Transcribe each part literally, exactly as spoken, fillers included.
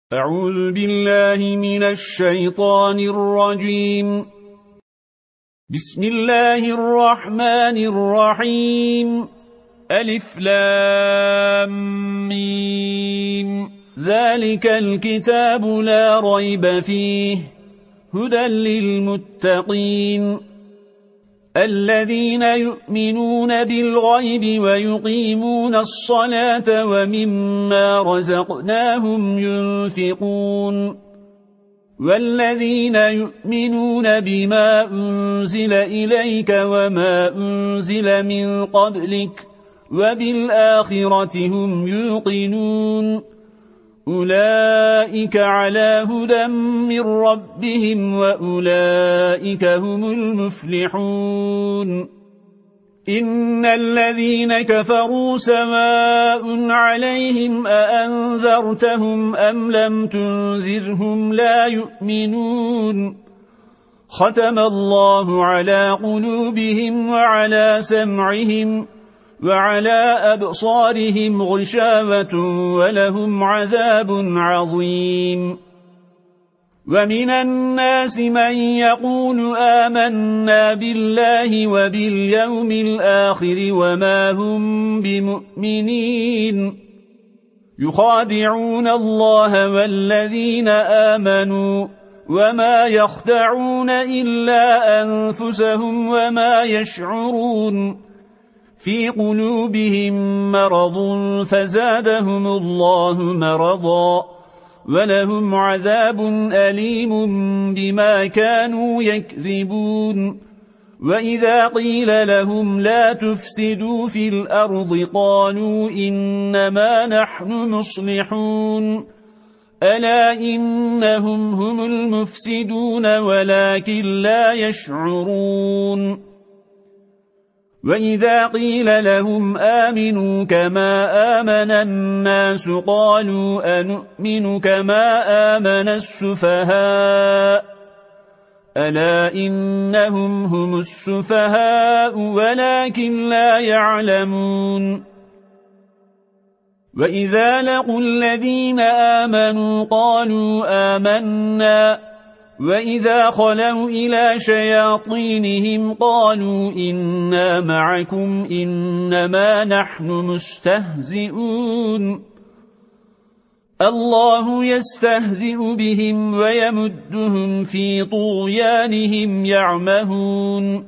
أعوذ بالله من الشيطان الرجيم. بسم الله الرحمن الرحيم. ألف لام ميم. ذلك الكتاب لا ريب فيه هدى للمتقين الذين يؤمنون بالغيب ويقيمون الصلاة ومما رزقناهم ينفقون والذين يؤمنون بما أنزل إليك وما أنزل من قبلك وبالآخرة هم يوقنون أولئك على هدى من ربهم وأولئك هم المفلحون. إن الذين كفروا سواء عليهم أأنذرتهم أم لم تنذرهم لا يؤمنون ختم الله على قلوبهم وعلى سمعهم وعلى أبصارهم غشاوة ولهم عذاب عظيم. ومن الناس من يقول آمنا بالله وباليوم الآخر وما هم بمؤمنين يخادعون الله والذين آمنوا وما يخدعون إلا أنفسهم وما يشعرون في قلوبهم مرض فزادهم الله مرضا ولهم عذاب أليم بما كانوا يكذبون. وإذا قيل لهم لا تفسدوا في الأرض قالوا إنما نحن مصلحون ألا إنهم هم المفسدون ولكن لا يشعرون. وإذا قيل لهم آمنوا كما آمن الناس قالوا أنؤمن كما آمن السفهاء ألا إنهم هم السفهاء ولكن لا يعلمون. وإذا لقوا الذين آمنوا قالوا آمنا وإذا خلوا إلى شياطينهم قالوا إنا معكم إنما نحن مستهزئون الله يستهزئ بهم ويمدهم في طغيانهم يعمهون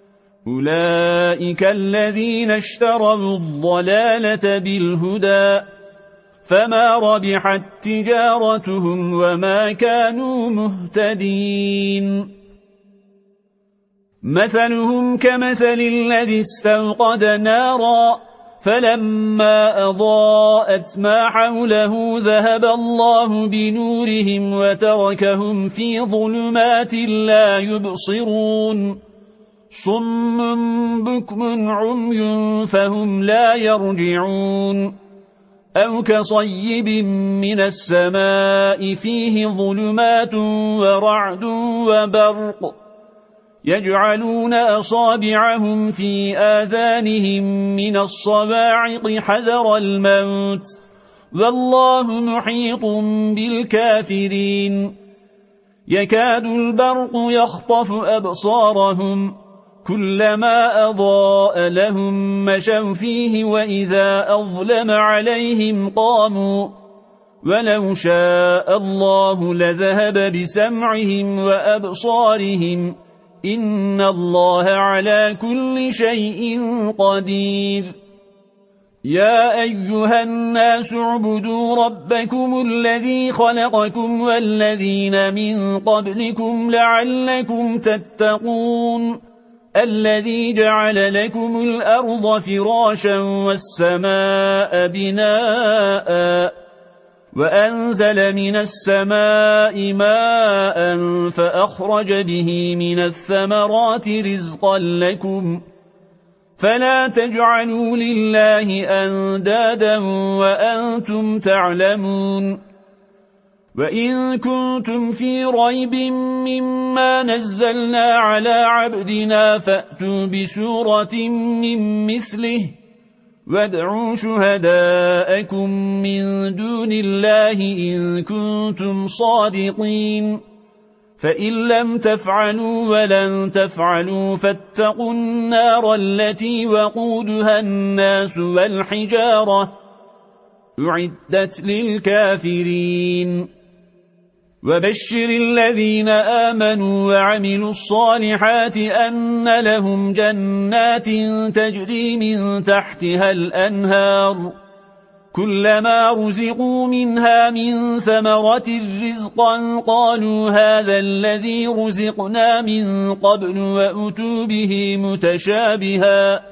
أولئك الذين اشتروا الضلالة بالهدى فما ربحت تجارتهم وما كانوا مهتدين. مثلهم كمثل الذي استوقد نارا فلما أضاءت ما حوله ذهب الله بنورهم وتركهم في ظلمات لا يبصرون صم بكم عمي فهم لا يرجعون أو كصيب من السماء فيه ظلمات ورعد وبرق يجعلون أصابعهم في آذانهم من الصواعق حذر الموت والله محيط بالكافرين يكاد البرق يخطف أبصارهم كلما أضاء لهم مشوا فيه وإذا أظلم عليهم قاموا ولو شاء الله لذهب بسمعهم وأبصارهم إن الله على كل شيء قدير. يا أيها الناس اعبدوا ربكم الذي خلقكم والذين من قبلكم لعلكم تتقون الذي جعل لكم الأرض فراشا والسماء بناء وأنزل من السماء ماء فأخرج به من الثمرات رزقا لكم فلا تجعلوا لله أندادا وأنتم تعلمون. وإن كنتم في ريب مما نزلنا على عبدنا فأتوا بسورة من مثله وادعوا شهداءكم من دون الله إن كنتم صادقين فإن لم تفعلوا ولن تفعلوا فاتقوا النار التي وقودها الناس والحجارة أعدت للكافرين وبشر الذين آمنوا وعملوا الصالحات أن لهم جنات تجري من تحتها الأنهار كلما رزقوا منها من ثمرة رزقا قالوا هذا الذي رزقنا من قبل وأتوا به متشابها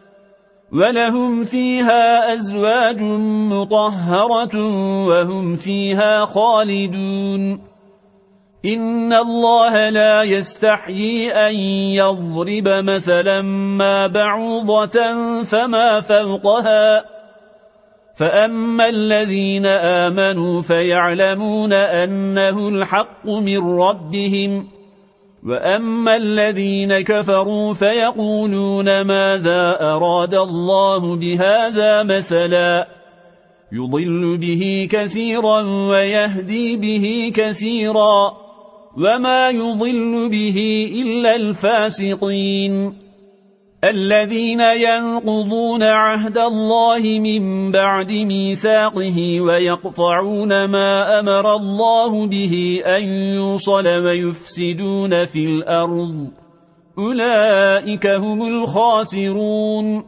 ولهم فيها أزواج مطهرة وهم فيها خالدون إن الله لا يستحيي أن يضرب مثلا ما بعوضة فما فوقها فأما الذين آمنوا فيعلمون أنه الحق من ربهم وأما الذين كفروا فيقولون ماذا أراد الله بهذا مثلا يضل به كثيرا ويهدي به كثيرا وما يضل به إلا الفاسقين الذين ينقضون عهد الله من بعد ميثاقه ويقطعون ما أمر الله به أن يوصل ويفسدون في الأرض أولئك هم الخاسرون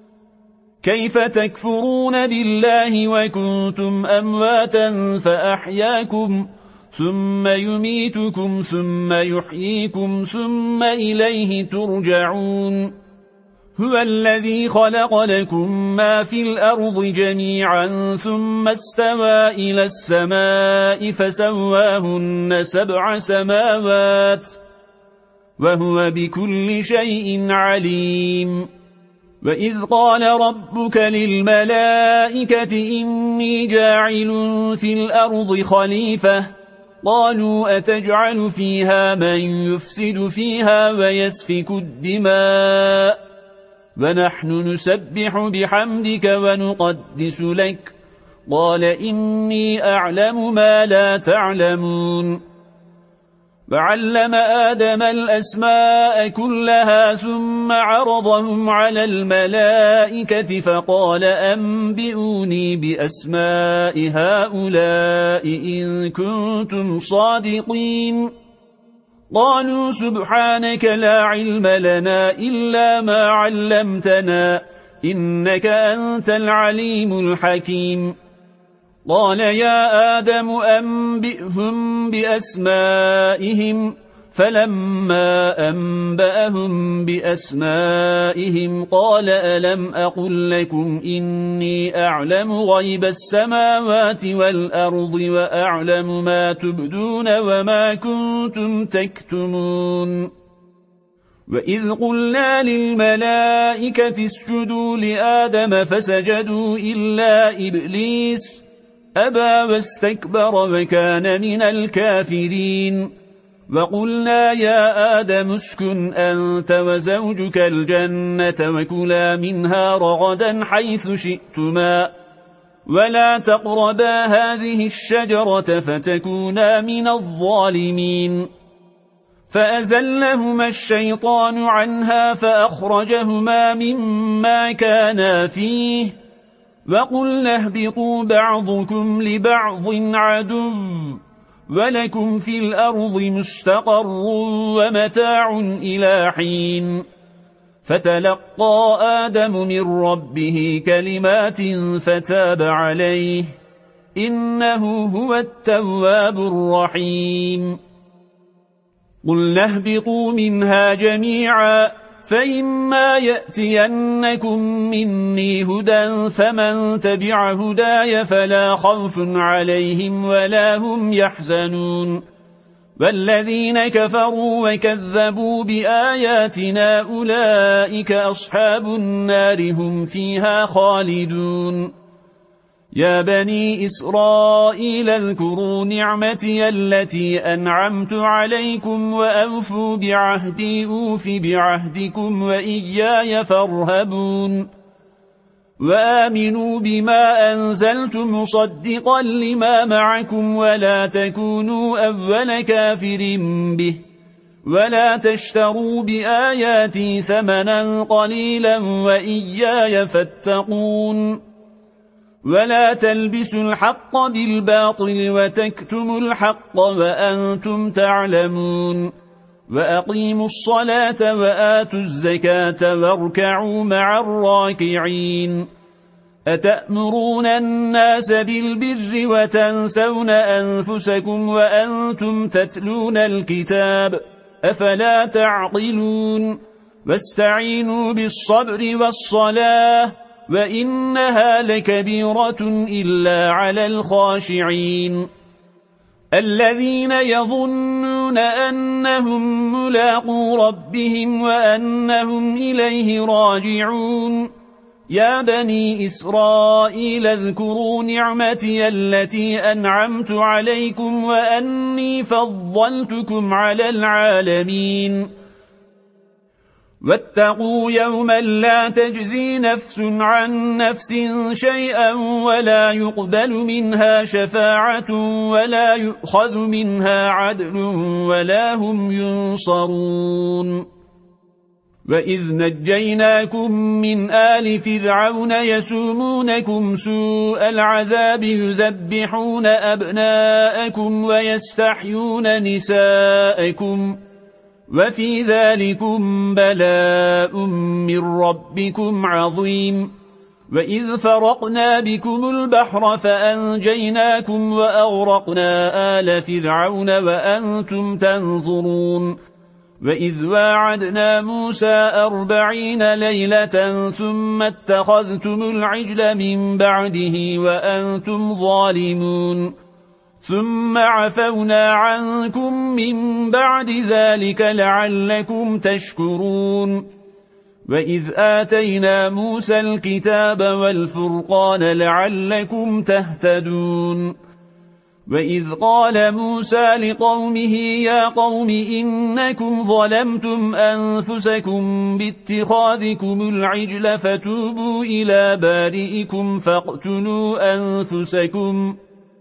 كيف تكفرون بالله وكنتم أمواتا فأحياكم ثم يميتكم ثم يحييكم ثم إليه ترجعون هو الذي خلق لكم ما في الأرض جميعا ثم استوى إلى السماء فسواهن سبع سماوات وهو بكل شيء عليم وإذ قال ربك للملائكة إني جاعل في الأرض خليفة قالوا أتجعل فيها من يفسد فيها ويسفك الدماء ونحن نسبح بحمدك ونقدس لك قال إني أعلم ما لا تعلمون وعلم آدم الأسماء كلها ثم عرضهم على الملائكة فقال أنبئوني بأسماء هؤلاء إن كنتم صادقين قالوا سبحانك لا علم لنا إلا ما علمتنا إنك أنت العليم الحكيم قال يا آدم أنبئهم بأسمائهم فلما أنبأهم بأسمائهم قال ألم أقل لكم إني أعلم غيب السماوات والأرض وأعلم ما تبدون وما كنتم تكتمون وإذ قلنا للملائكة اسجدوا لآدم فسجدوا إلا إبليس أبى واستكبر وكان من الكافرين وقلنا يا آدم اسكن أنت وزوجك الجنة وكلا منها رغدا حيث شئتما ولا تقربا هذه الشجرة فتكونا من الظالمين فأزلهما الشيطان عنها فأخرجهما مما كانا فيه وقلنا اهبطوا بعضكم لبعض عدو ولكم في الأرض مستقر ومتاع إلى حين فتلقى آدم من ربه كلمات فتاب عليه إنه هو التواب الرحيم قلنا اهبطوا منها جميعا فإما يأتينكم مني هدى فمن تبع هداي فلا خوف عليهم ولا هم يحزنون والذين كفروا وكذبوا بآياتنا أولئك أصحاب النار هم فيها خالدون يا بني إسرائيل اذكروا نعمتي التي أنعمت عليكم وأوفوا بعهدي أوف بعهدكم وإياي فارهبون وآمنوا بما أنزلت مصدقا لما معكم ولا تكونوا أول كافر به ولا تشتروا بآياتي ثمنا قليلا وإياي فاتقون ولا تلبسوا الحق بالباطل وتكتموا الحق وأنتم تعلمون وأقيموا الصلاة وآتوا الزكاة واركعوا مع الراكعين أتأمرون الناس بالبر وتنسون أنفسكم وأنتم تتلون الكتاب أفلا تعقلون واستعينوا بالصبر والصلاة وإنها لكبيرة إلا على الخاشعين الذين يظنون أنهم ملاقو ربهم وأنهم إليه راجعون يا بني إسرائيل اذكروا نعمتي التي أنعمت عليكم وأني فضلتكم على العالمين واتقوا يوما لا تجزي نفس عن نفس شيئا ولا يقبل منها شفاعة ولا يؤخذ منها عدل ولا هم ينصرون وإذ نجيناكم من آل فرعون يسومونكم سوء العذاب يذبحون أبناءكم ويستحيون نساءكم وفي ذلكم بلاء من ربكم عظيم وإذ فرقنا بكم البحر فأنجيناكم وأغرقنا آل فرعون وأنتم تنظرون وإذ واعدنا موسى أربعين ليلة ثم اتخذتم العجل من بعده وأنتم ظالمون ثم عفونا عنكم من بعد ذلك لعلكم تشكرون وإذ آتينا موسى الكتاب والفرقان لعلكم تهتدون وإذ قال موسى لقومه يا قوم إنكم ظلمتم أنفسكم باتخاذكم العجل فتوبوا إلى بارئكم فاقتلوا أنفسكم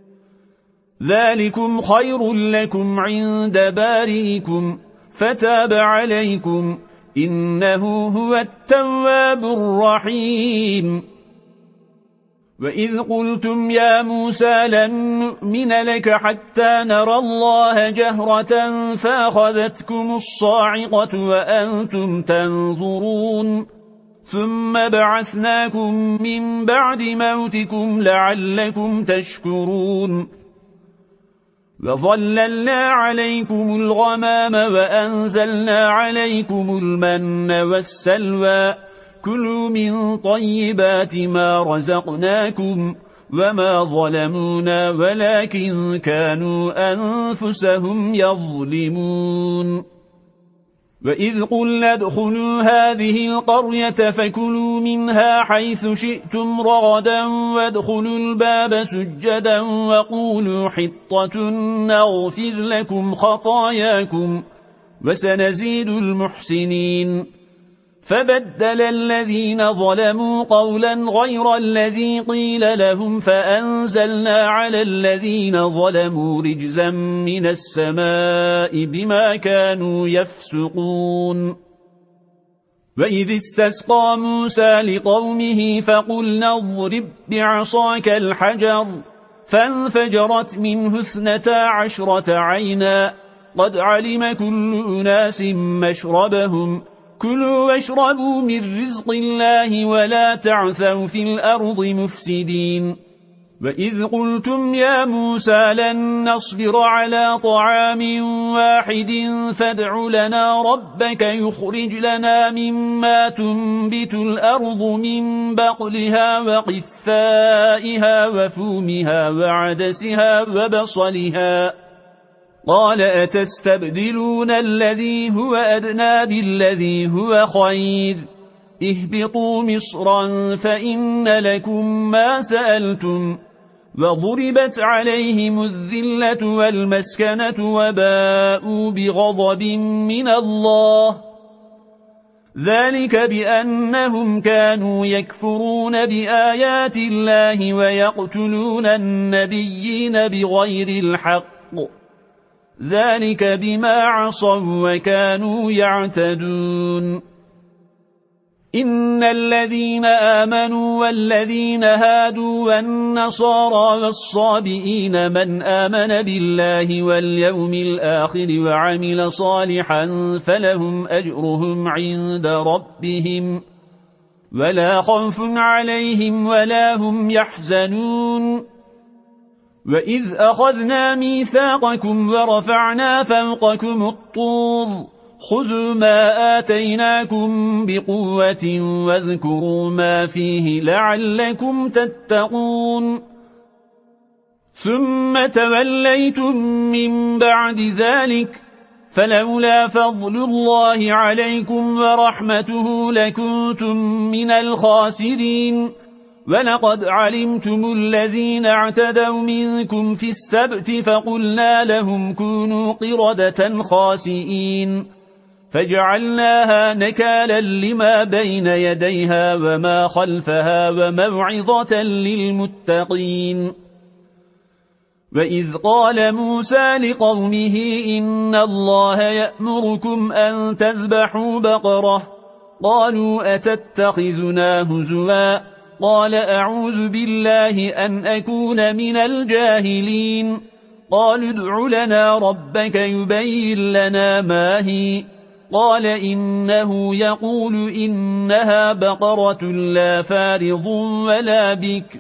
ذلكم خير لكم عند بارئكم فتاب عليكم إنه هو التواب الرحيم وإذ قلتم يا موسى لن نؤمن لك حتى نرى الله جهرة فأخذتكم الصاعقة وأنتم تنظرون ثم بعثناكم من بعد موتكم لعلكم تشكرون وظللنا عليكم الغمام وأنزلنا عليكم المن والسلوى كلوا من طيبات ما رزقناكم وما ظلمونا ولكن كانوا أنفسهم يظلمون وإذ قلنا ادخلوا هذه القرية فكلوا منها حيث شئتم رغدا وادخلوا الباب سجدا وقولوا حطة نغفر لكم خطاياكم وسنزيد المحسنين فبدل الذين ظلموا قولا غير الذي قيل لهم فأنزلنا على الذين ظلموا رجزا من السماء بما كانوا يفسقون وإذ استسقى موسى لقومه فقلنا اضرب بعصاك الحجر فانفجرت منه اثنتا عشرة عينا قد علم كل أناس مشربهم كلوا واشربوا من رزق الله ولا تعثوا في الأرض مفسدين وإذ قلتم يا موسى لن نصبر على طعام واحد فادع لنا ربك يخرج لنا مما تنبت الأرض من بقلها وقثائها وفومها وعدسها وبصلها قال أتستبدلون الذي هو أدنى بالذي هو خير اهبطوا مصرا فإن لكم ما سألتم وضربت عليهم الذلة والمسكنة وباءوا بغضب من الله ذلك بأنهم كانوا يكفرون بآيات الله ويقتلون النبيين بغير الحق ذلك بما عصوا وكانوا يعتدون إن الذين آمنوا والذين هادوا والنصارى والصابئين من آمن بالله واليوم الآخر وعمل صالحا فلهم أجرهم عند ربهم ولا خوف عليهم ولا هم يحزنون وإذ أخذنا ميثاقكم ورفعنا فوقكم الطور خذوا ما آتيناكم بقوة واذكروا ما فيه لعلكم تتقون ثم توليتم من بعد ذلك فلولا فضل الله عليكم ورحمته لكنتم من الخاسرين ولقد علمتم الذين اعتدوا منكم في السبت فقلنا لهم كونوا قردة خاسئين فجعلناها نكالا لما بين يديها وما خلفها وموعظة للمتقين وإذ قال موسى لقومه إن الله يأمركم أن تذبحوا بقرة قالوا أتتخذنا هزوا قال أعوذ بالله أن أكون من الجاهلين قالوا ادع لنا ربك يبين لنا ما هي قال إنه يقول إنها بقرة لا فارض ولا بكر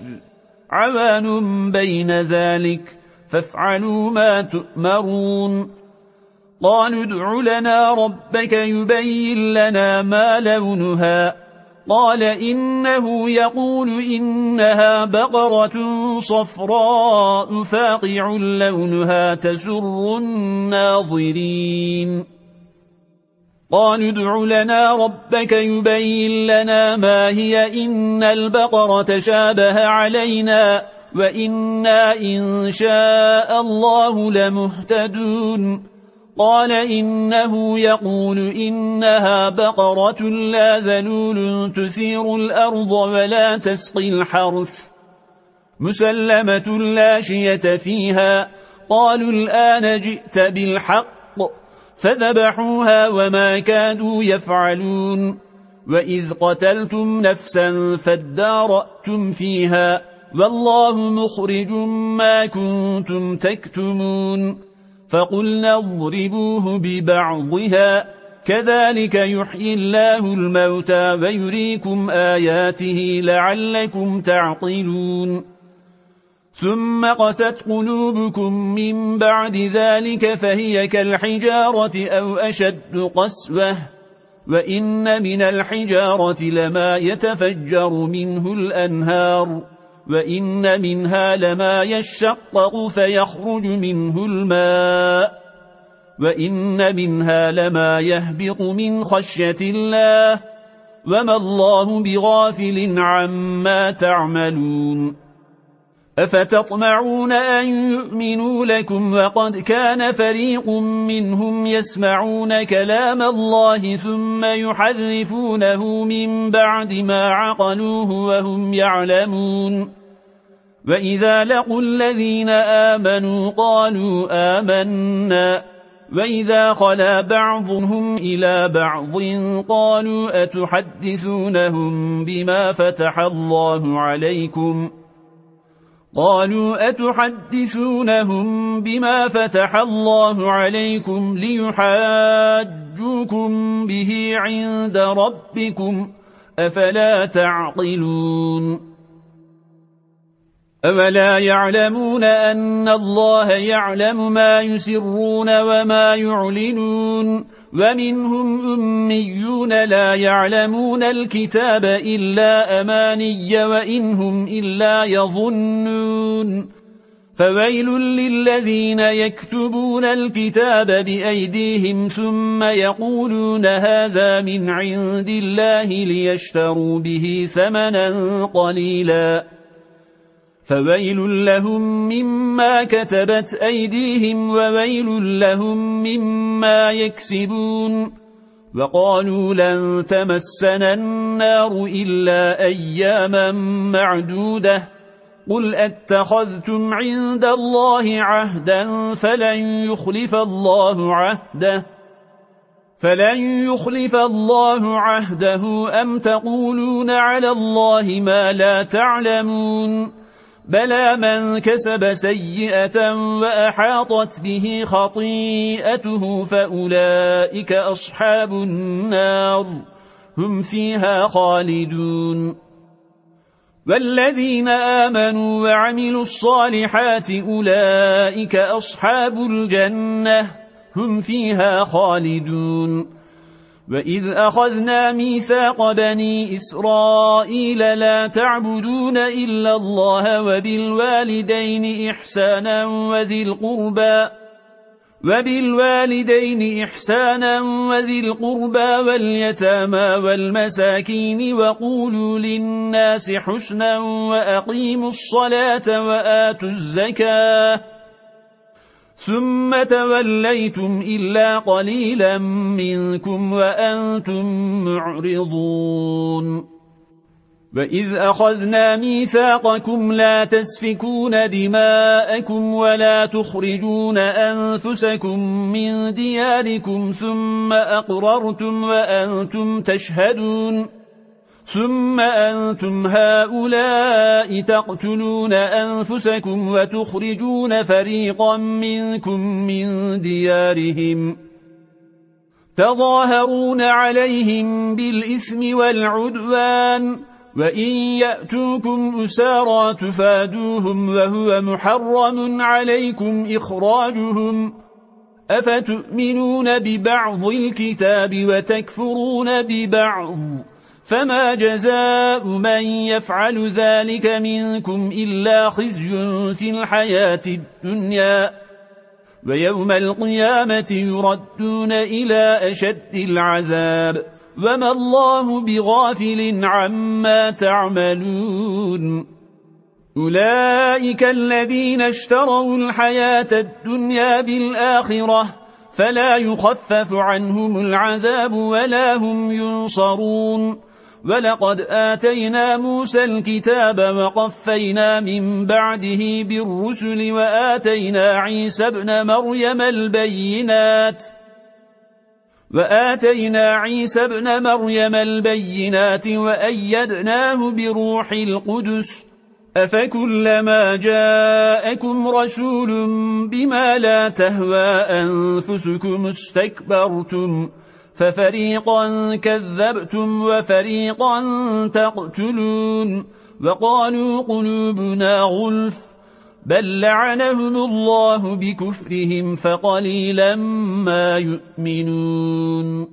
عوان بين ذلك فافعلوا ما تؤمرون قالوا ادع لنا ربك يبين لنا ما لونها قال إنه يقول إنها بقرة صفراء فاقع لونها تسر الناظرين قالوا ادع لنا ربك يبين لنا ما هي إن البقرة شابه علينا وإنا إن شاء الله لمهتدون قال إنه يقول إنها بقرة لا ذلول تثير الأرض ولا تسقي الحرث مسلمة لا شية فيها قالوا الآن جئت بالحق فذبحوها وما كادوا يفعلون وإذ قتلتم نفسا فادارأتم فيها والله مخرج ما كنتم تكتمون فقلنا اضربوه ببعضها كذلك يحيي الله الموتى ويريكم آياته لعلكم تعقلون ثم قست قلوبكم من بعد ذلك فهي كالحجارة أو أشد قسوة وإن من الحجارة لما يتفجر منه الأنهار وإن منها لما يشقق فيخرج منه الماء وإن منها لما يهبط من خشية الله وما الله بغافل عما تعملون أفتطمعون أن يؤمنوا لكم وقد كان فريق منهم يسمعون كلام الله ثم يحرفونه من بعد ما عقلوه وهم يعلمون وإذا لقوا الذين آمنوا قالوا آمنا وإذا خلا بعضهم إلى بعض قالوا أتحدثونهم بما فتح الله عليكم قالوا أتحدثونهم بما فتح الله عليكم ليحاجوكم به عند ربكم أفلا تعقلون أولا يعلمون أن الله يعلم ما يسرون وما يعلنون ومنهم أميون لا يعلمون الكتاب إلا أماني وإنهم إلا يظنون فويل للذين يكتبون الكتاب بأيديهم ثم يقولون هذا من عند الله ليشتروا به ثمنا قليلا فويل لهم مما كتبت أيديهم وويل لهم مما يكسبون وقالوا لن تمسنا النار إلا أياما معدودة قل أتخذتم عند الله عهدا فلن يخلف الله عهده فلن يخلف الله عهده أم تقولون على الله ما لا تعلمون بلى من كسب سيئة وأحاطت به خطيئته فأولئك أصحاب النار هم فيها خالدون والذين آمنوا وعملوا الصالحات أولئك أصحاب الجنة هم فيها خالدون وإذ أخذنا ميثاق بني إسرائيل لا تعبدون إلا الله وبالوالدين إحسانا وذي القربى وبالوالدين إحسانا وذي القربى واليتامى والمساكين وقولوا للناس حسنا وأقيموا الصلاة وآتوا الزكاة ثم توليتم إلا قليلا منكم وأنتم معرضون وإذ أخذنا ميثاقكم لا تسفكون دماءكم ولا تخرجون أنفسكم من دياركم ثم أقررتم وأنتم تشهدون ثم أنتم هؤلاء تقتلون أنفسكم وتخرجون فريقا منكم من ديارهم تظاهرون عليهم بالإثم والعدوان وإن يأتوكم أسارى تفادوهم وهو محرم عليكم إخراجهم أفتؤمنون ببعض الكتاب وتكفرون ببعض فما جزاء من يفعل ذلك منكم إلا خزي في الحياة الدنيا ويوم القيامة يردون إلى أشد العذاب وما الله بغافل عما تعملون أولئك الذين اشتروا الحياة الدنيا بالآخرة فلا يخفف عنهم العذاب ولا هم ينصرون ولقد آتينا موسى الكتاب وقفينا من بعده بالرسل وآتينا عيسى ابن مريم البينات وآتينا عيسى ابن مريم البينات وأيدناه بروح القدس أفكلما جاءكم رسول بما لا تهوى أنفسكم استكبرتم ففريقا كذبتم وفريقا تقتلون وقالوا قلوبنا غلف بل لعنهم الله بكفرهم فقليلا ما يؤمنون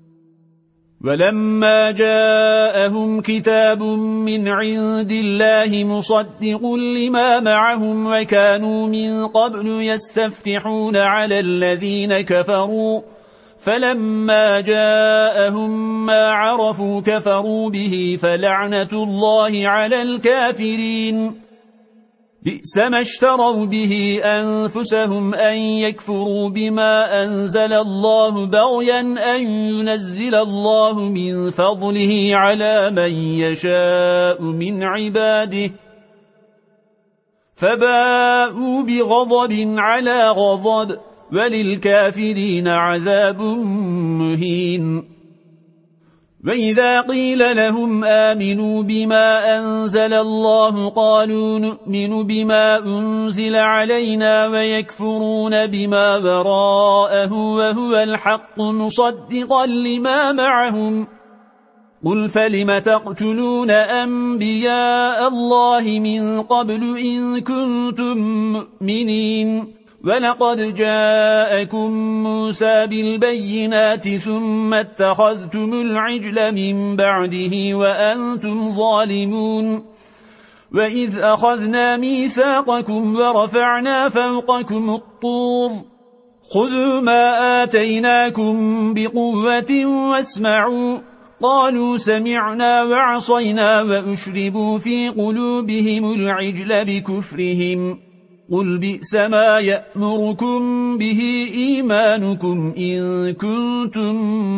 ولما جاءهم كتاب من عند الله مصدق لما معهم وكانوا من قبل يستفتحون على الذين كفروا فلما جاءهم ما عرفوا كفروا به فلعنة الله على الكافرين بئس ما اشتروا به أنفسهم أن يكفروا بما أنزل الله بغيا أن ينزل الله من فضله على من يشاء من عباده فباءوا بغضب على غضب وللكافرين عذاب مهين وإذا قيل لهم آمنوا بما أنزل الله قالوا نؤمن بما أنزل علينا ويكفرون بما وراءه وهو الحق مصدقا لما معهم قل فلم تقتلون أنبياء الله من قبل إن كنتم مؤمنين ولقد جاءكم موسى بالبينات ثم اتخذتم العجل من بعده وأنتم ظالمون وإذ أخذنا ميثاقكم ورفعنا فوقكم الطور خذوا ما آتيناكم بقوة واسمعوا قالوا سمعنا وعصينا وأشربوا في قلوبهم العجل بكفرهم قل بئس ما يأمركم به إيمانكم إن كنتم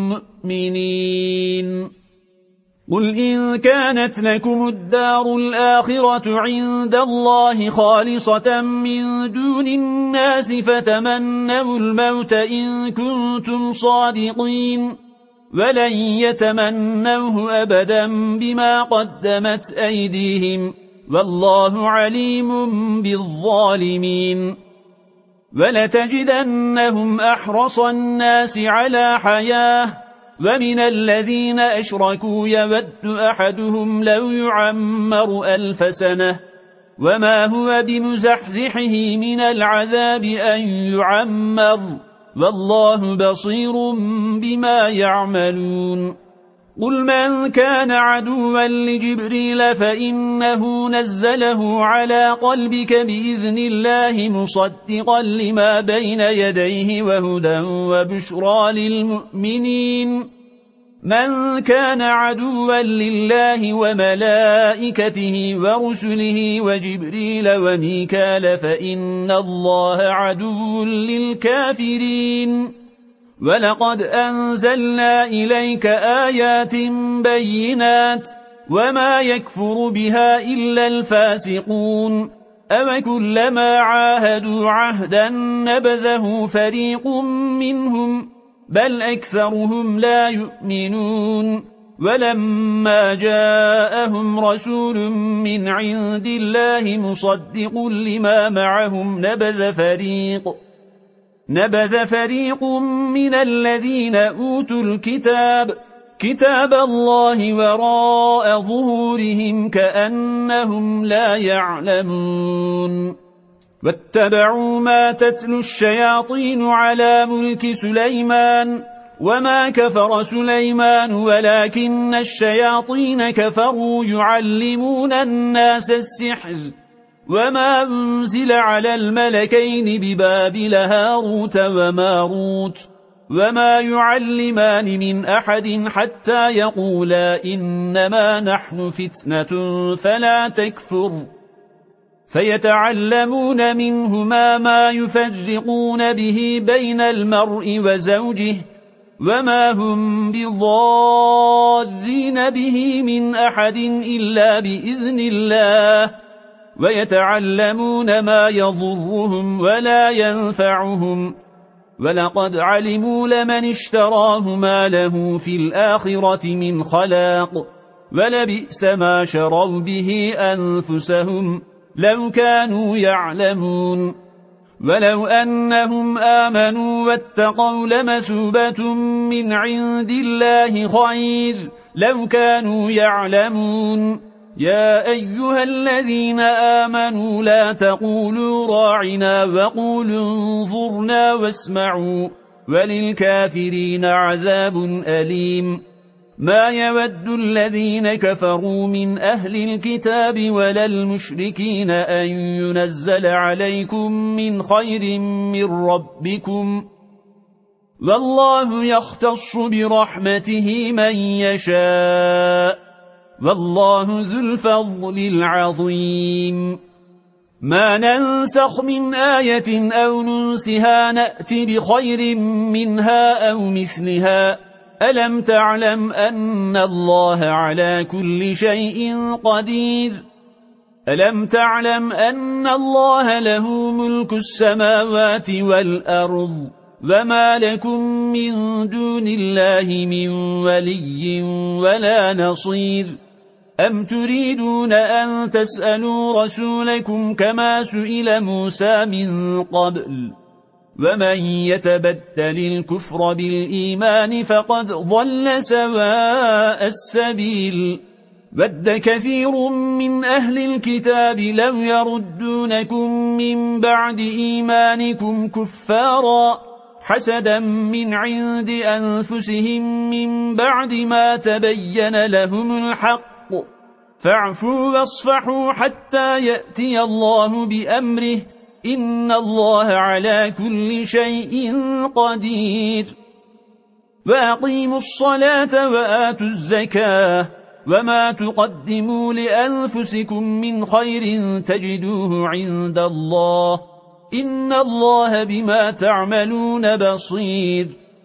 مؤمنين قل إن كانت لكم الدار الآخرة عند الله خالصة من دون الناس فتمنوا الموت إن كنتم صادقين ولن يتمنوه أبدا بما قدمت أيديهم والله عليم بالظالمين ولتجدنهم أحرص الناس على حياة ومن الذين أشركوا يود أحدهم لو يعمر ألف سنة وما هو بمزحزحه من العذاب أن يعمر والله بصير بما يعملون قل من كان عدوا لجبريل فإنه نزله على قلبك بإذن الله مصدقا لما بين يديه وهدى وبشرى للمؤمنين من كان عدوا لله وملائكته ورسله وجبريل وميكال فإن الله عدو للكافرين ولقد أنزلنا إليك آيات بينات وما يكفر بها إلا الفاسقون أوكلما عاهدوا عهدا نبذه فريق منهم بل أكثرهم لا يؤمنون ولما جاءهم رسول من عند الله مصدق لما معهم نبذ فريق نبذ فريق من الذين أوتوا الكتاب كتاب الله وراء ظهورهم كأنهم لا يعلمون واتبعوا ما تتلو الشياطين على ملك سليمان وما كفر سليمان ولكن الشياطين كفروا يعلمون الناس السحر وما أنزل على الملكين ببابل هاروت وماروت وما يعلمان من أحد حتى يقولا إنما نحن فتنة فلا تكفر فيتعلمون منهما ما يفرقون به بين المرء وزوجه وما هم بضارين به من أحد إلا بإذن الله ويتعلمون ما يضرهم ولا ينفعهم ولقد علموا لمن اشتراه ما له في الآخرة من خلاق ولبئس ما شروا به أنفسهم لو كانوا يعلمون ولو أنهم آمنوا واتقوا لمثوبة من عند الله خير لو كانوا يعلمون يا أيها الذين آمنوا لا تقولوا راعنا وقولوا انظرنا واسمعوا وللكافرين عذاب أليم ما يود الذين كفروا من أهل الكتاب ولا المشركين أن ينزل عليكم من خير من ربكم والله يختص برحمته من يشاء والله ذو الفضل العظيم ما ننسخ من آية أو ننسها نأتي بخير منها أو مثلها ألم تعلم أن الله على كل شيء قدير ألم تعلم أن الله له ملك السماوات والأرض وما لكم من دون الله من ولي ولا نصير أم تريدون أن تسألوا رسولكم كما سئل موسى من قبل ومن يتبدل الكفر بالإيمان فقد ضل سواء السبيل ود كثير من أهل الكتاب لو يردونكم من بعد إيمانكم كفارا حسدا من عند أنفسهم من بعد ما تبين لهم الحق فاعفوا واصفحوا حتى يأتي الله بأمره إن الله على كل شيء قدير وأقيموا الصلاة وآتوا الزكاة وما تقدموا لأنفسكم من خير تجدوه عند الله إن الله بما تعملون بصير.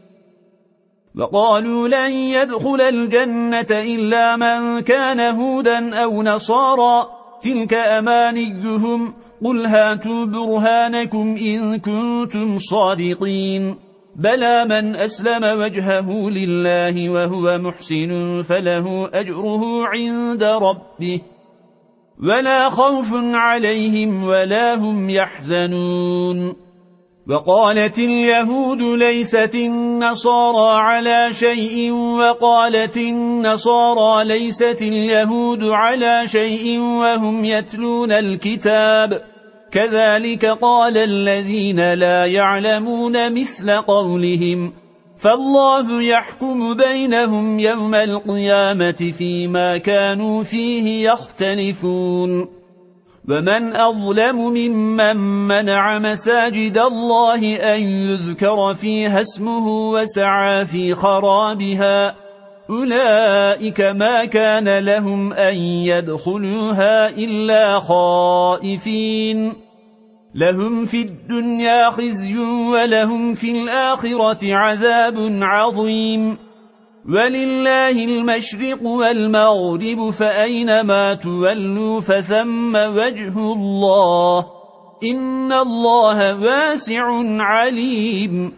وقالوا لن يدخل الجنة إلا من كان هودا أو نصارى تلك أمانيهم قل هاتوا برهانكم إن كنتم صادقين بلى من أسلم وجهه لله وهو محسن فله أجره عند ربه ولا خوف عليهم ولا هم يحزنون. وقالت اليهود ليست النصارى على شيء وقالت النصارى ليست اليهود على شيء وهم يتلون الكتاب كذلك قال الذين لا يعلمون مثل قولهم فالله يحكم بينهم يوم القيامة فيما كانوا فيه يختلفون. ومن أظلم ممن منع مساجد الله أن يذكر فيها اسمه وسعى في خرابها أولئك ما كان لهم أن يدخلوها إلا خائفين لهم في الدنيا خزي ولهم في الآخرة عذاب عظيم. ولله المشرق والمغرب فأينما تولوا فثم وجه الله إن الله واسع عليم.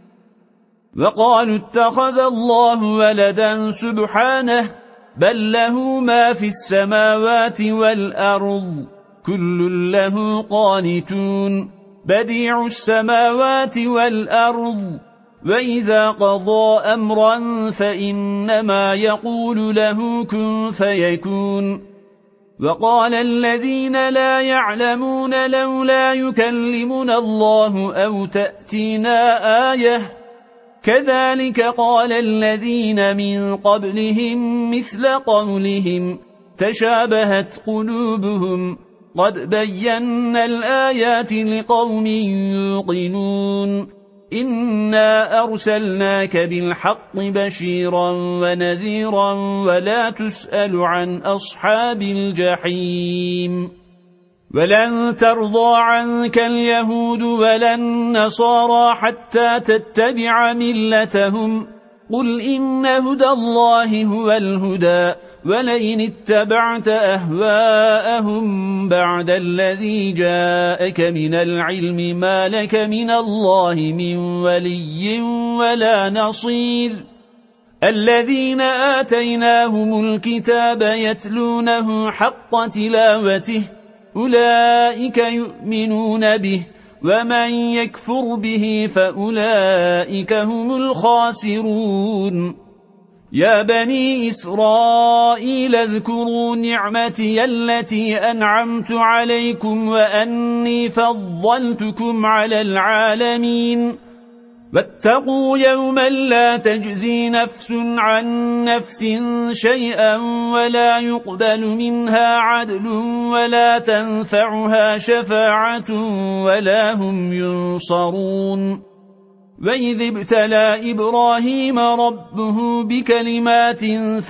وقالوا اتخذ الله ولدا سبحانه بل له ما في السماوات والأرض كل له قانتون بديع السماوات والأرض وإذا قضى أمرا فإنما يقول له كن فيكون. وقال الذين لا يعلمون لولا يكلمنا الله أو تأتينا آية كذلك قال الذين من قبلهم مثل قولهم تشابهت قلوبهم قد بينا الآيات لقوم يوقنون. إنا أرسلناك بالحق بشيرا ونذيرا ولا تسأل عن أصحاب الجحيم. ولن ترضى عنك اليهود ولا النصارى حتى تتبع ملتهم قل إن هدى الله هو الهدى ولئن اتبعت أهواءهم بعد الذي جاءك من العلم ما لك من الله من ولي ولا نصير. الذين آتيناهم الكتاب يتلونه حق تلاوته أولئك يؤمنون به ومن يكفر به فأولئك هم الخاسرون. يا بني إسرائيل اذكروا نعمتي التي أنعمت عليكم وأني فضلتكم على العالمين واتقوا يوما لا تجزي نفس عن نفس شيئا ولا يقبل منها عدل ولا تنفعها شفاعة ولا هم ينصرون. وإذ ابتلى إبراهيم ربه بكلمات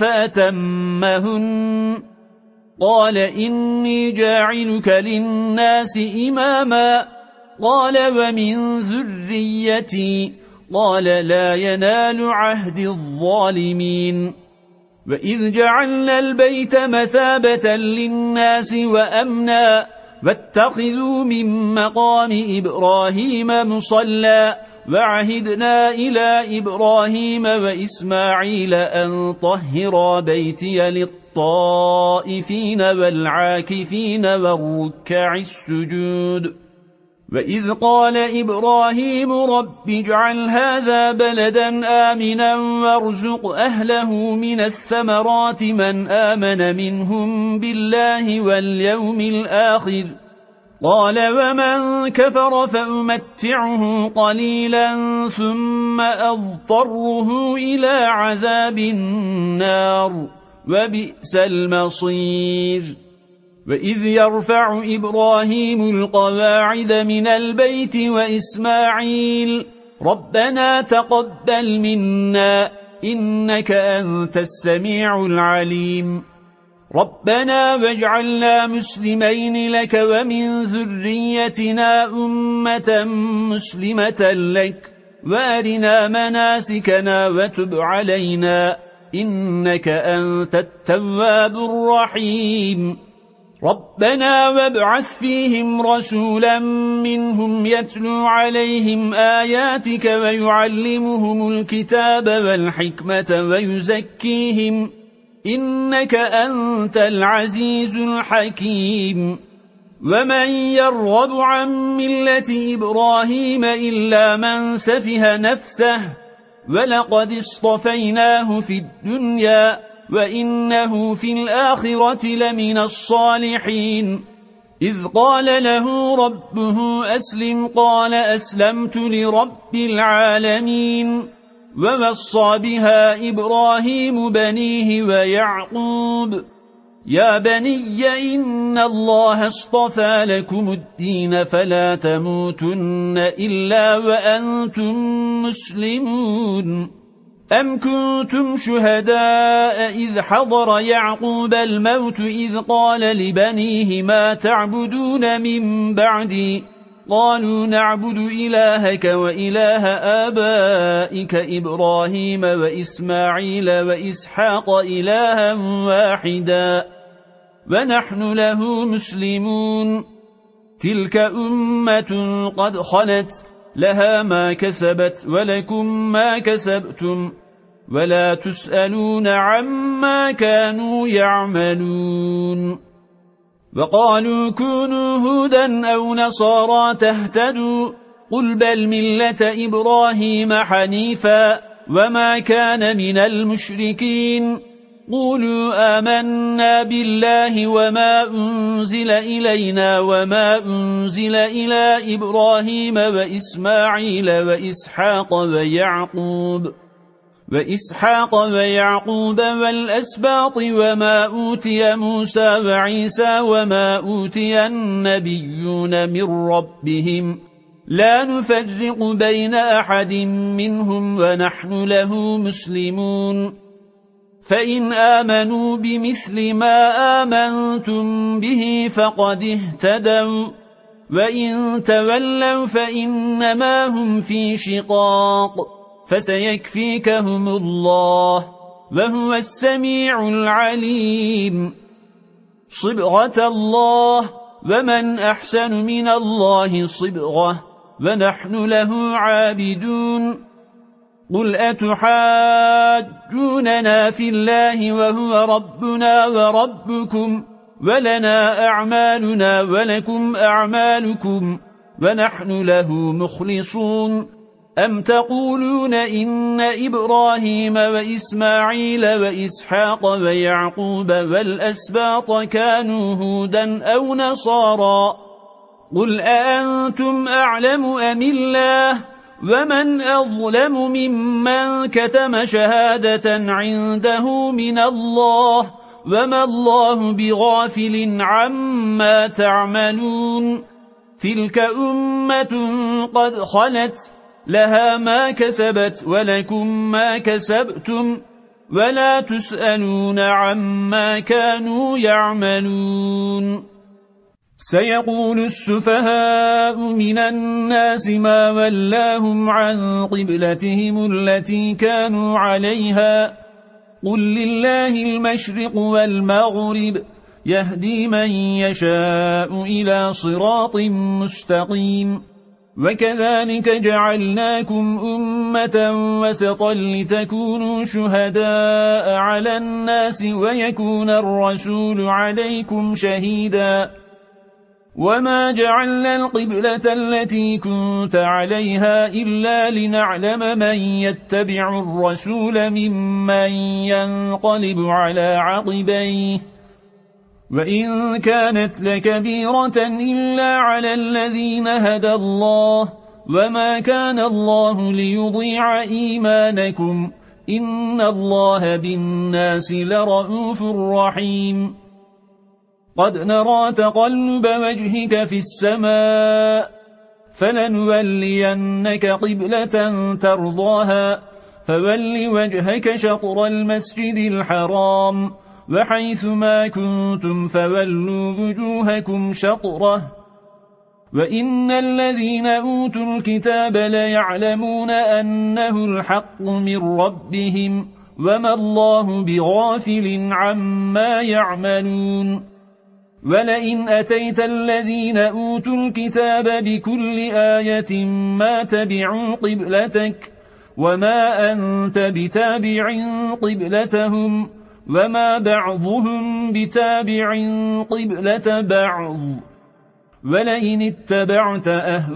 فأتمهن قال إني جاعلك للناس إماما قال ومن ذريتي قال لا ينال عهد الظالمين. وإذ جعلنا البيت مثابة للناس وأمنا واتخذوا من مقام إبراهيم مصلى وعهدنا إلى إبراهيم وإسماعيل أن طهرا بيتي للطائفين والعاكفين والركع السجود. وإذ قال إبراهيم رب اجعل هذا بلدا آمنا وارزق أهله من الثمرات من آمن منهم بالله واليوم الآخر قال ومن كفر فأمتعه قليلا ثم أضطره إلى عذاب النار وبئس المصير. وإذ يرفع إبراهيم القواعد من البيت وإسماعيل ربنا تقبل منا إنك أنت السميع العليم ربنا واجعلنا مسلمين لك ومن ذريتنا أمة مسلمة لك وارنا مناسكنا وتب علينا إنك أنت التواب الرحيم ربنا وابعث فيهم رسولا منهم يتلو عليهم آياتك ويعلمهم الكتاب والحكمة ويزكيهم إنك أنت العزيز الحكيم ومن يرغب عن ملة إبراهيم إلا من سفه نفسه ولقد اصطفيناه في الدنيا وإنه في الآخرة لمن الصالحين إذ قال له ربه أسلم قال أسلمت لرب العالمين ووصى بها إبراهيم بنيه ويعقوب يا بني إن الله اصطفى لكم الدين فلا تموتن إلا وأنتم مسلمون أم كنتم شهداء إذ حضر يعقوب الموت إذ قال لبنيه ما تعبدون من بعدي قالوا نعبد إلهك وإله آبائك إبراهيم وإسماعيل وإسحاق إلها واحدا ونحن له مسلمون تلك أمة قد خلت لها ما كسبت ولكم ما كسبتم ولا تسألون عما كانوا يعملون وقالوا كونوا هودا أو نصارى تهتدوا قل بل ملة إبراهيم حنيفا وما كان من المشركين قولوا آمنا بالله وما أنزل إلينا وما أنزل إلى إبراهيم وإسماعيل وإسحاق ويعقوب وإسحاق ويعقوب والأسباط وما أوتي موسى وعيسى وما أوتي النبيون من ربهم لا نفرق بين أحد منهم ونحن له مسلمون فإن آمنوا بمثل ما آمنتم به فقد اهتدوا وإن تولوا فإنما هم في شقاق فسيكفيكهم الله وهو السميع العليم صبغة الله ومن أحسن من الله صبغة ونحن له عابدون قل أتحاجوننا في الله وهو ربنا وربكم ولنا أعمالنا ولكم أعمالكم ونحن له مخلصون أم تقولون إن إبراهيم وإسماعيل وإسحاق ويعقوب والأسباط كانوا هودا أو نصارى قل أأنتم أعلم أم الله ومن أظلم ممن كتم شهادة عنده من الله وما الله بغافل عما تعملون تلك أمة قد خلت لها ما كسبت ولكم ما كسبتم ولا تسألون عما كانوا يعملون سيقول السفهاء من الناس ما ولاهم عن قبلتهم التي كانوا عليها قل لله المشرق والمغرب يهدي من يشاء إلى صراط مستقيم وكذلك جعلناكم أمة وسطا لتكونوا شهداء على الناس ويكون الرسول عليكم شهيدا وما جعلنا القبلة التي كنت عليها إلا لنعلم من يتبع الرسول ممن ينقلب على عقبيه وإن كانت لكبيرة إلا على الذين هدى الله وما كان الله ليضيع إيمانكم إن الله بالناس لرؤوف رحيم قد نرى تقلب وجهك في السماء فلنولينك قبلة ترضاها فول وجهك شطر المسجد الحرام وحيث ما كنتم فولوا وجوهكم شطره وإن الذين أوتوا الكتاب ليعلمون أنه الحق من ربهم وما الله بغافل عما يعملون ولئن أتيت الذين أوتوا الكتاب بكل آية ما تبعوا قبلتك وما أنت بتابع قبلتهم وما بعضهم بتابع قبلة بعض ولئن اتبعت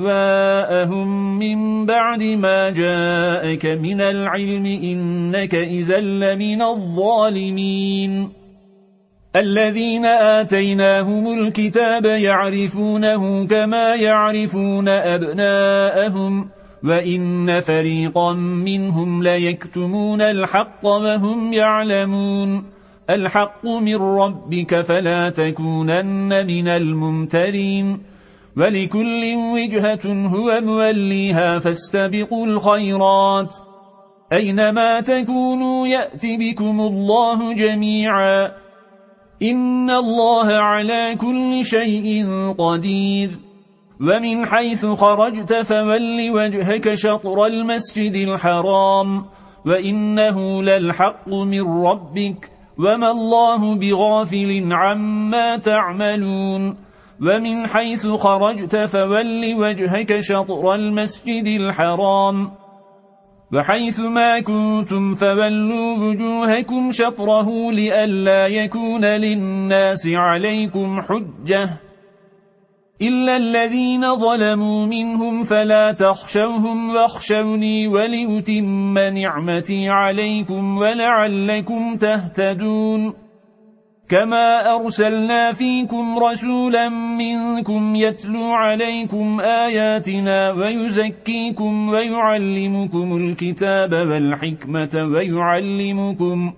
أهواءهم من بعد ما جاءك من العلم إنك إذا لمن الظالمين الذين آتيناهم الكتاب يعرفونه كما يعرفون أبناءهم وإن فريقا منهم ليكتمون الحق وهم يعلمون الحق من ربك فلا تكونن من الممترين ولكل وجهة هو موليها فاستبقوا الخيرات أينما تكونوا يأتي بكم الله جميعا إن الله على كل شيء قدير ومن حيث خرجت فول وجهك شطر المسجد الحرام وإنه للحق من ربك وما الله بغافل عما تعملون ومن حيث خرجت فول وجهك شطر المسجد الحرام وحيث ما كنتم فولوا وجوهكم شطره لئلا يكون للناس عليكم حجة إلا الذين ظلموا منهم فلا تخشوهم واخشوني ولأتم نعمتي عليكم ولعلكم تهتدون كما أرسلنا فيكم رسولا منكم يتلو عليكم آياتنا ويزكيكم ويعلمكم الكتاب والحكمة ويعلمكم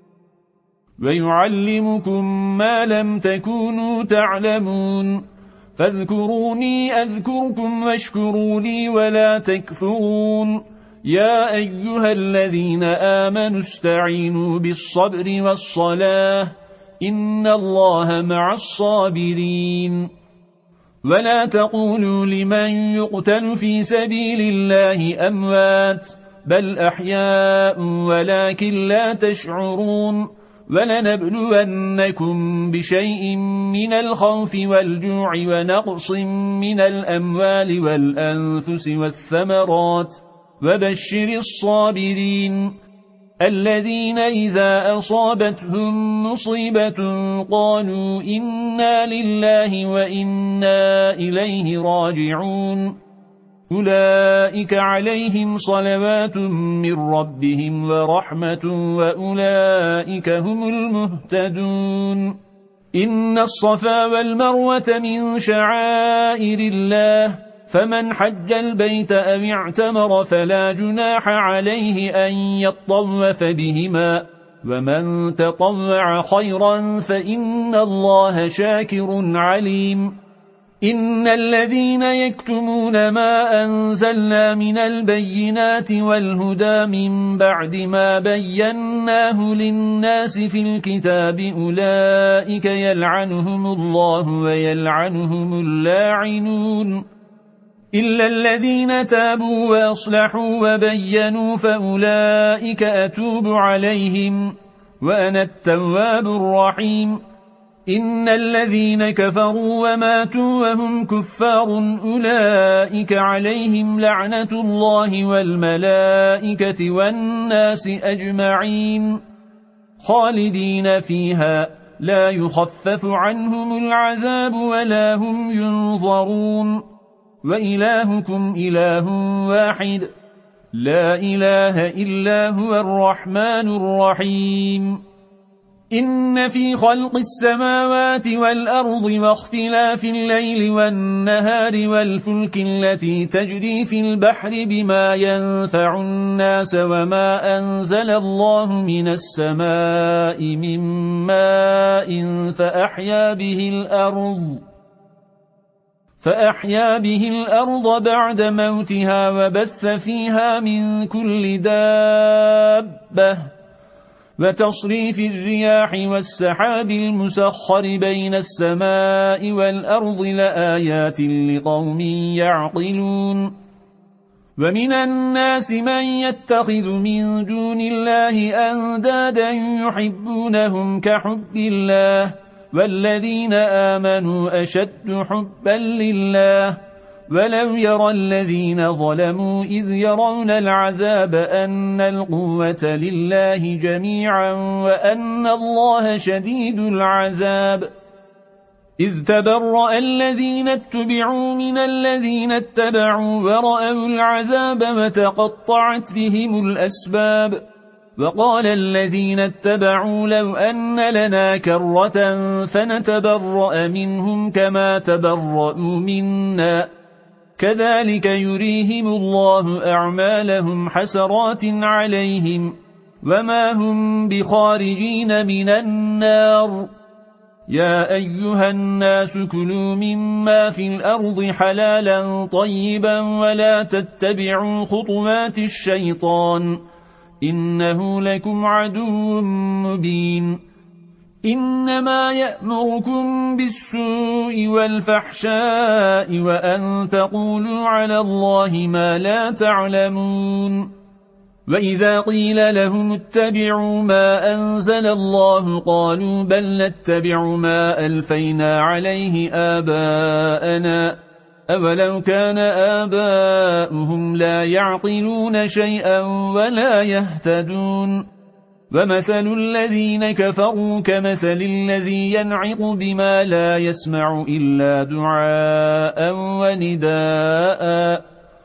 ويعلمكم ما لم تكونوا تعلمون فاذكروني أذكركم واشكروا لي ولا تكفرون يا أيها الذين آمنوا استعينوا بالصبر والصلاة إن الله مع الصابرين ولا تقولوا لمن يقتل في سبيل الله أموات بل أحياء ولكن لا تشعرون ولنبلونكم بشيء من الخوف والجوع ونقص من الأموال والأنفس والثمرات وبشر الصابرين الذين إذا أصابتهم مصيبة قالوا إنا لله وإنا إليه راجعون أولئك عليهم صلوات من ربهم ورحمة وأولئك هم المهتدون إن الصفا والمروة من شعائر الله فمن حج البيت أو اعتمر فلا جناح عليه أن يطوف بهما ومن تطوع خيرا فإن الله شاكر عليم إن الذين يكتمون ما أنزلنا من البينات والهدى من بعد ما بيناه للناس في الكتاب أولئك يلعنهم الله ويلعنهم اللاعنون إلا الذين تابوا وأصلحوا وبينوا فأولئك أتوب عليهم وأنا التواب الرحيم إن الذين كفروا وماتوا وهم كفار أولئك عليهم لعنة الله والملائكة والناس أجمعين خالدين فيها لا يخفف عنهم العذاب ولا هم ينظرون وإلهكم إله واحد لا إله إلا هو الرحمن الرحيم إن في خلق السماوات والأرض واختلاف الليل والنهار والفلك التي تجري في البحر بما ينفع الناس وما أنزل الله من السماء من ماء فأحيا به الأرض فأحيا به الأرض بعد موتها وبث فيها من كل دابة وتصريف الرياح والسحاب المسخر بين السماء والأرض لآيات لقوم يعقلون ومن الناس من يتخذ من دون الله أندادا يحبونهم كحب الله والذين آمنوا أشد حبا لله ولو يرى الذين ظلموا إذ يرون العذاب أن القوة لله جميعا وأن الله شديد العذاب إذ تبرأ الذين اتبعوا من الذين اتبعوا ورأوا العذاب وتقطعت بهم الأسباب وقال الذين اتبعوا لو أن لنا كرة فنتبرأ منهم كما تبرأوا منا كذلك يريهم الله أعمالهم حسرات عليهم وما هم بخارجين من النار يا أيها الناس كلوا مما في الأرض حلالا طيبا ولا تتبعوا خطوات الشيطان إنه لكم عدو مبين إنما يأمركم بالسوء والفحشاء وأن تقولوا على الله ما لا تعلمون وإذا قيل لهم اتبعوا ما أنزل الله قالوا بل نتبع ما ألفينا عليه آباءنا أولو كان آباؤهم لا يعقلون شيئا ولا يهتدون ومثل الذين كفروا كمثل الذي ينعق بما لا يسمع إلا دعاء ونداء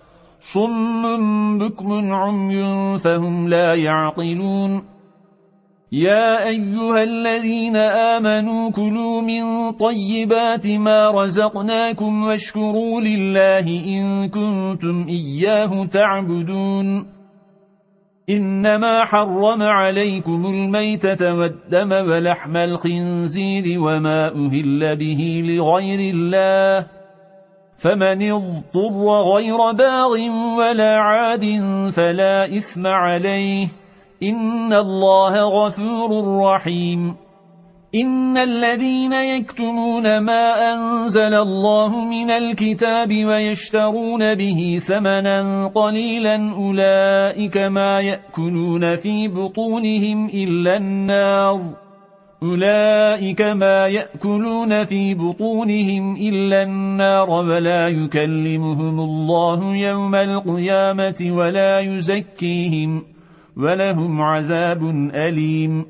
صم بكم عمي فهم لا يعقلون يا أيها الذين آمنوا كلوا من طيبات ما رزقناكم واشكروا لله إن كنتم إياه تعبدون إنما حرم عليكم الميتة والدم ولحم الخنزير وما أهل به لغير الله فمن اضطر غير باغ ولا عاد فلا إثم عليه إن الله غفور رحيم إن الذين يكتمون ما أنزل الله من الكتاب ويشترون به ثمنا قليلا أولئك ما يأكلون في بطونهم إلا النار أولئك ما يأكلون في بطونهم إلا النار ولا يكلمهم الله يوم القيامة ولا يزكيهم ولهم عذاب أليم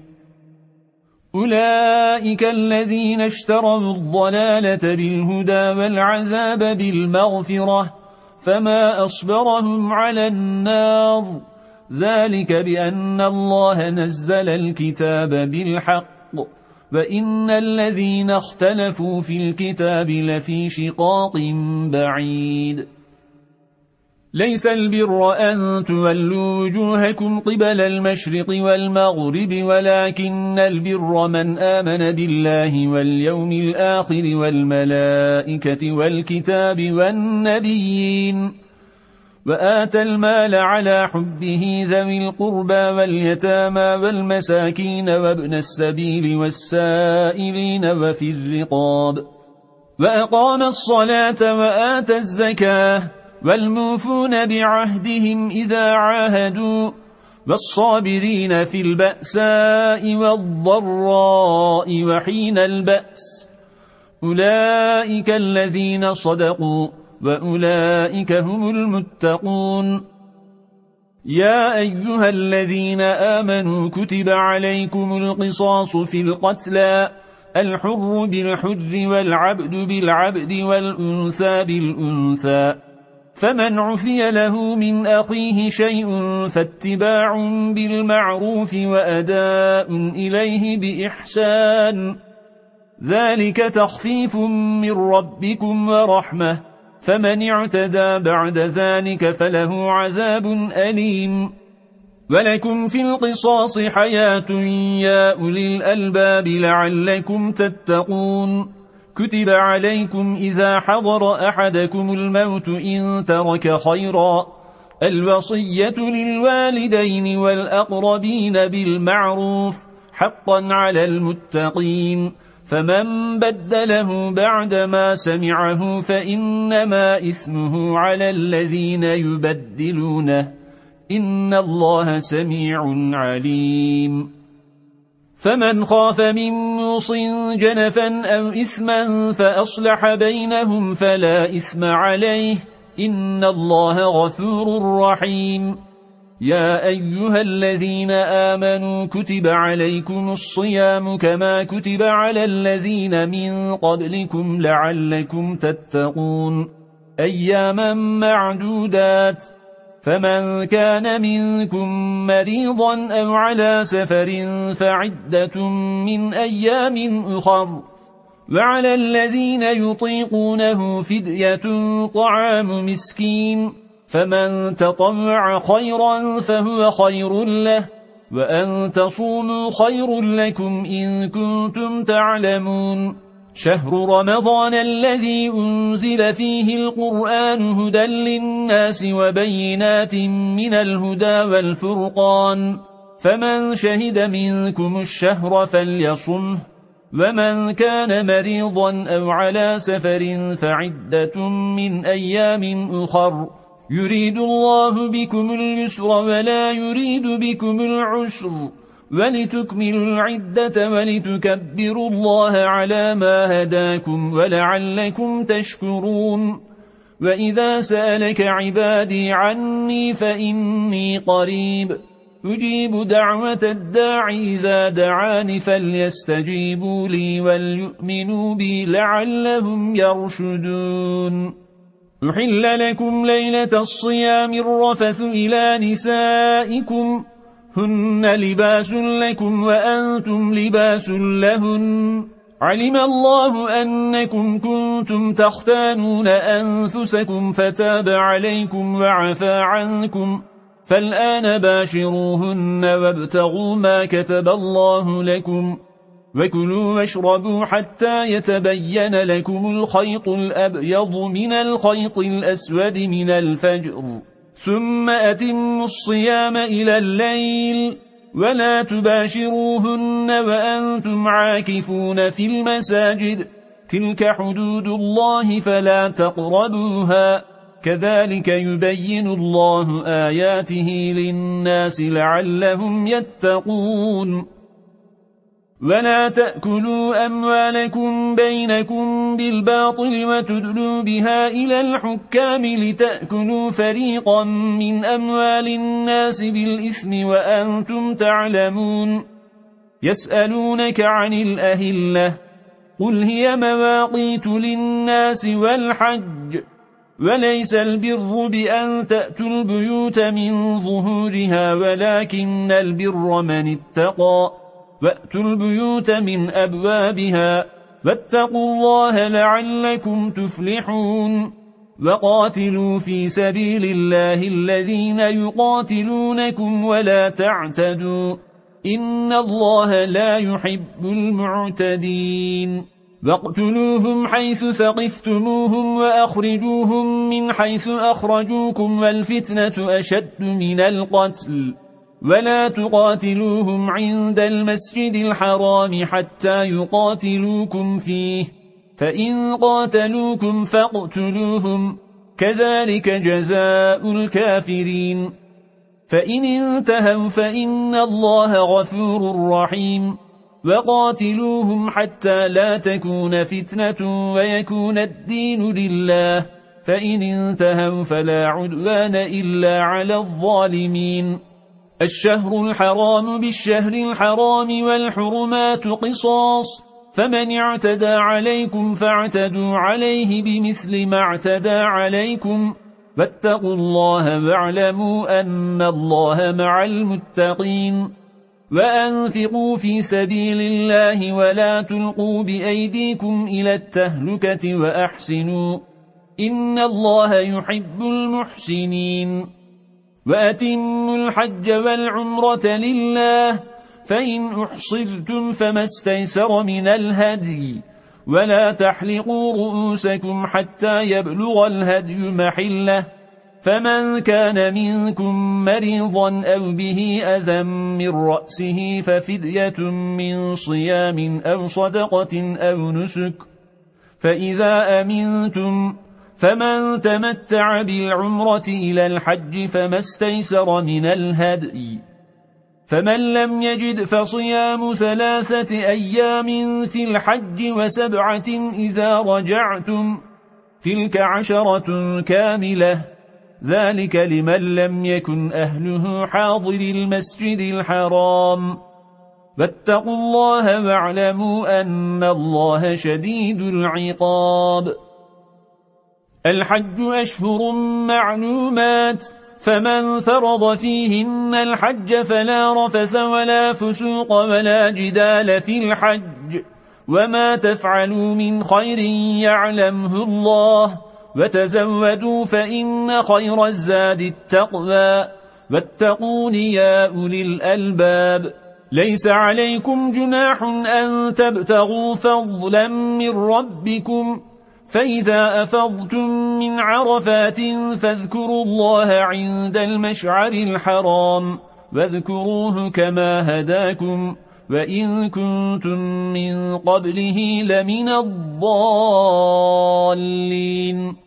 أولئك الذين اشتروا الضلالة بالهدى والعذاب بالمغفرة فما أصبرهم على النار ذلك بأن الله نزل الكتاب بالحق وإن الذين اختلفوا في الكتاب لفي شقاق بعيد ليس البر أن تولوا وجوهكم قبل المشرق والمغرب ولكن البر من آمن بالله واليوم الآخر والملائكة والكتاب والنبيين وآتى المال على حبه ذوي القربى واليتامى والمساكين وابن السبيل والسائلين وفي الرقاب وأقام الصلاة وآتى الزكاة والموفون بعهدهم إذا عاهدوا والصابرين في البأساء والضراء وحين البأس أولئك الذين صدقوا وأولئك هم المتقون يا أيها الذين آمنوا كتب عليكم القصاص في القتلى الحر بالحر والعبد بالعبد والأنثى بالأنثى فمن عفي له من أخيه شيء فاتباع بالمعروف وأداء إليه بإحسان ذلك تخفيف من ربكم ورحمة فمن اعتدى بعد ذلك فله عذاب أليم ولكم في القصاص حياة يا أولي الألباب لعلكم تتقون كتب عليكم إذا حضر أحدكم الموت إن ترك خيرا الوصية للوالدين والأقربين بالمعروف حقا على المتقين فمن بدله بعدما سمعه فإنما إثمه على الذين يبدلونه إن الله سميع عليم فمن خاف من موص جنفا أو إثما فأصلح بينهم فلا إثم عليه إن الله غفور رحيم يا أيها الذين آمنوا كتب عليكم الصيام كما كتب على الذين من قبلكم لعلكم تتقون أياما معدودات فمن كان منكم مريضا أو على سفر فعدة من أيام أخر وعلى الذين يطيقونه فدية طعام مسكين فمن تطوع خيرا فهو خير له وأن تصوموا خير لكم إن كنتم تعلمون شهر رمضان الذي أنزل فيه القرآن هدى للناس وبينات من الهدى والفرقان فمن شهد منكم الشهر فليصمه ومن كان مريضا أو على سفر فعدة من أيام أخر يريد الله بكم اليسر ولا يريد بكم العسر ولتكملوا العدة ولتكبروا الله على ما هداكم ولعلكم تشكرون وإذا سألك عبادي عني فإني قريب أجيب دعوة الداع إذا دعاني فليستجيبوا لي وليؤمنوا بي لعلهم يرشدون أحل لكم ليلة الصيام الرفث إلى نسائكم هن لباس لكم وأنتم لباس لهن علم الله أنكم كنتم تختانون أنفسكم فتاب عليكم وعفى عنكم فالآن باشروهن وابتغوا ما كتب الله لكم وكلوا واشربوا حتى يتبين لكم الخيط الأبيض من الخيط الأسود من الفجر ثم أتموا الصيام إلى الليل ولا تباشروهن وأنتم عاكفون في المساجد تلك حدود الله فلا تقربوها كذلك يبين الله آياته للناس لعلهم يتقون ولا تأكلوا أموالكم بينكم بالباطل وتدلوا بها إلى الحكام لتأكلوا فريقا من أموال الناس بالإثم وأنتم تعلمون يسألونك عن الأهلة قل هي مواقيت للناس والحج وليس البر بأن تأتوا البيوت من ظهورها ولكن البر من اتقى وأتوا البيوت من أبوابها واتقوا الله لعلكم تفلحون وقاتلوا في سبيل الله الذين يقاتلونكم ولا تعتدوا إن الله لا يحب المعتدين واقتلوهم حيث ثقفتموهم وأخرجوهم من حيث أخرجوكم والفتنة أشد من القتل ولا تقاتلوهم عند المسجد الحرام حتى يقاتلوكم فيه فإن قاتلوكم فاقتلوهم كذلك جزاء الكافرين فإن انتهوا فإن الله غفور رحيم وقاتلوهم حتى لا تكون فتنة ويكون الدين لله فإن انتهوا فلا عدوان إلا على الظالمين الشهر الحرام بالشهر الحرام والحرمات قصاص فمن اعتدى عليكم فاعتدوا عليه بمثل ما اعتدى عليكم واتقوا الله واعلموا أن الله مع المتقين وأنفقوا في سبيل الله ولا تلقوا بأيديكم إلى التهلكة وأحسنوا إن الله يحب المحسنين وأتموا الحج والعمرة لله فإن أحصرتم فما استيسر من الهدي ولا تحلقوا رؤوسكم حتى يبلغ الهدي محله، فمن كان منكم مريضا أو به أذى من رأسه ففدية من صيام أو صدقة أو نسك، فإذا أمنتم فمن تمتع بالعمرة إلى الحج فما استيسر من الهدي، فمن لم يجد فصيام ثلاثة أيام في الحج وسبعة إذا رجعتم، تلك عشرة كاملة، ذلك لمن لم يكن أهله حاضر المسجد الحرام. واتقوا الله واعلموا أن الله شديد العقاب. الحج أشهر معلومات، فمن فرض فيهن الحج فلا رفث ولا فسوق ولا جدال في الحج، وما تفعلوا من خير يعلمه الله، وتزودوا فإن خير الزاد التقوى، واتقون يا أولي الألباب. ليس عليكم جناح أن تبتغوا فضلا من ربكم، فإذا أفضتم من عرفات فاذكروا الله عند المشعر الحرام، واذكروه كما هداكم، وإن كنتم من قبله لمن الضالين.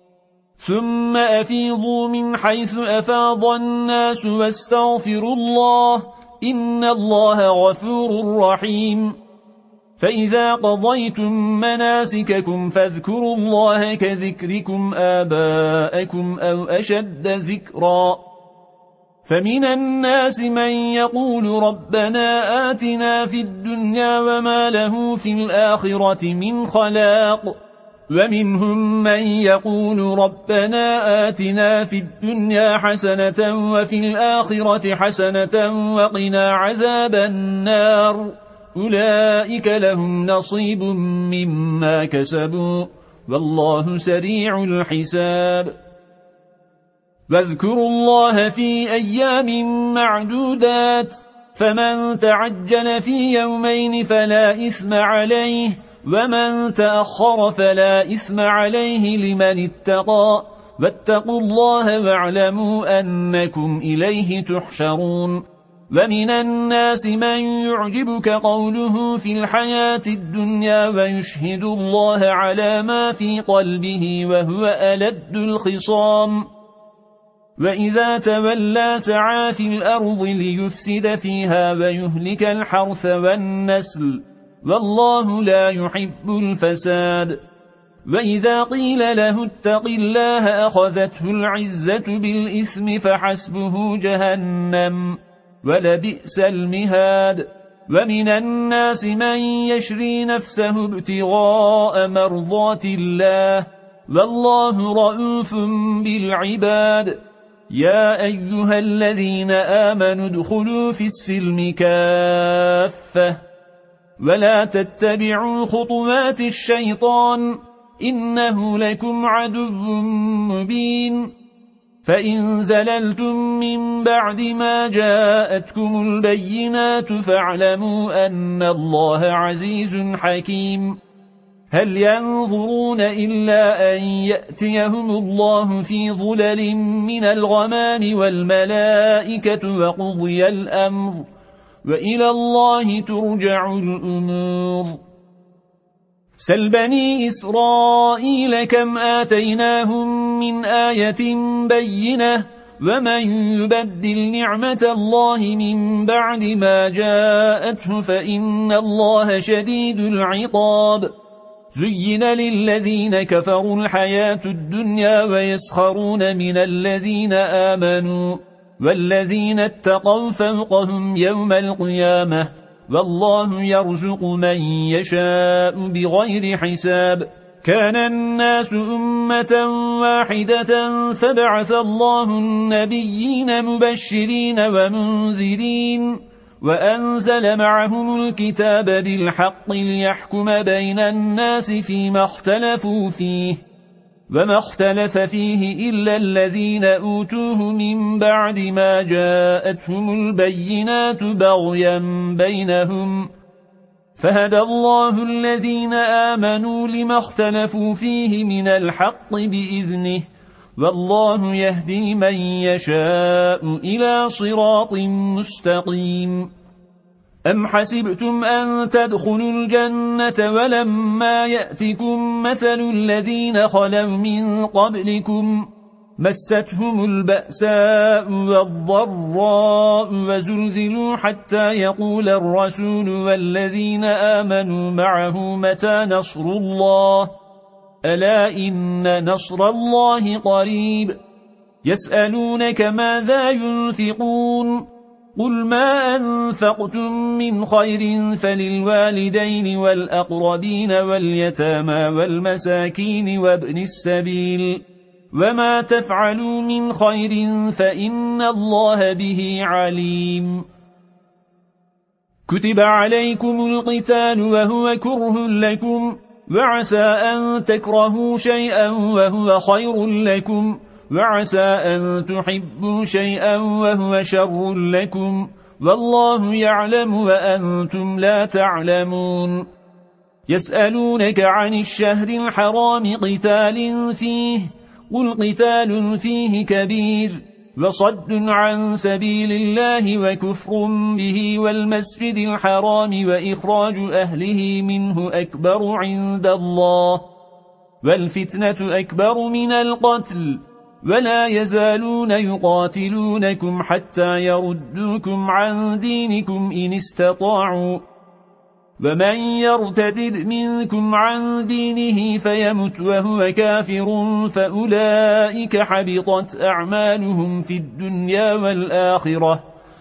ثم أفيضوا من حيث أفاض الناس واستغفروا الله، إن الله غفور رحيم. فإذا قضيتم مناسككم فاذكروا الله كذكركم آباءكم أو أشد ذكرا. فمن الناس من يقول ربنا آتنا في الدنيا وما له في الآخرة من خلاق، ومنهم من يقول ربنا آتنا في الدنيا حسنة وفي الآخرة حسنة وقنا عذاب النار، أولئك لهم نصيب مما كسبوا والله سريع الحساب. واذكروا الله في أيام معدودات، فمن تعجل في يومين فلا إثم عليه، ومن تأخر فلا إثم عليه لمن اتقى، واتقوا الله واعلموا أنكم إليه تحشرون. ومن الناس من يعجبك قوله في الحياة الدنيا ويشهد الله على ما في قلبه وهو ألد الخصام، وإذا تولى سعى في الأرض ليفسد فيها ويهلك الحرث والنسل، والله لا يحب الفساد. وإذا قيل له اتق الله أخذته العزة بالإثم فحسبه جهنم ولبئس المهاد. ومن الناس من يشري نفسه ابتغاء مرضات الله، والله رؤوف بالعباد. يا أيها الذين آمنوا ادخلوا في السلم كافة، ولا تتبعوا خطوات الشيطان، إنه لكم عدو مبين. فإن زللتم من بعد ما جاءتكم البينات فاعلموا أن الله عزيز حكيم. هل ينظرون إلا أن يأتيهم الله في ظلل من الغمام والملائكة وقضي الأمر، وإلى الله ترجع الأمور. سل بني إسرائيل كم آتيناهم من آية بينة، ومن يبدل نعمة الله من بعد ما جاءته فإن الله شديد العقاب. زين للذين كفروا الحياة الدنيا ويسخرون من الذين آمنوا، والذين اتقوا فوقهم يوم القيامة، والله يرزق من يشاء بغير حساب. كان الناس أمة واحدة فبعث الله النبيين مبشرين ومنذرين، وأنزل معهم الكتاب بالحق ليحكم بين الناس فيما اختلفوا فيه، وما اختلف فيه إلا الذين أوتوه من بعد ما جاءتهم البينات بغيا بينهم، فهدى الله الذين آمنوا لما اختلفوا فيه من الحق بإذنه والله يهدي من يشاء إلى صراط مستقيم. أم حسبتم أن تدخلوا الجنة ولما يأتكم مثل الذين خلوا من قبلكم مستهم البأساء والضراء وزلزلوا حتى يقول الرسول والذين آمنوا معه متى نصر الله ألا إن نصر الله قريب. يسألونك ماذا ينفقون قل ما أنفقتم من خير فللوالدين والأقربين واليتامى والمساكين وابن السبيل وما تفعلوا من خير فإن الله به عليم. كتب عليكم القتال وهو كره لكم وعسى أن تكرهوا شيئا وهو خير لكم وعسى أن تحبوا شيئا وهو شر لكم والله يعلم وأنتم لا تعلمون. يسألونك عن الشهر الحرام قتال فيه قل قتال فيه كبير وصد عن سبيل الله وكفر به والمسجد الحرام وإخراج أهله منه أكبر عند الله والفتنة أكبر من القتل ولا يزالون يقاتلونكم حتى يردوكم عن دينكم إن استطاعوا ومن يرتدد منكم عن دينه فيمت وهو كافر فأولئك حبطت أعمالهم في الدنيا والآخرة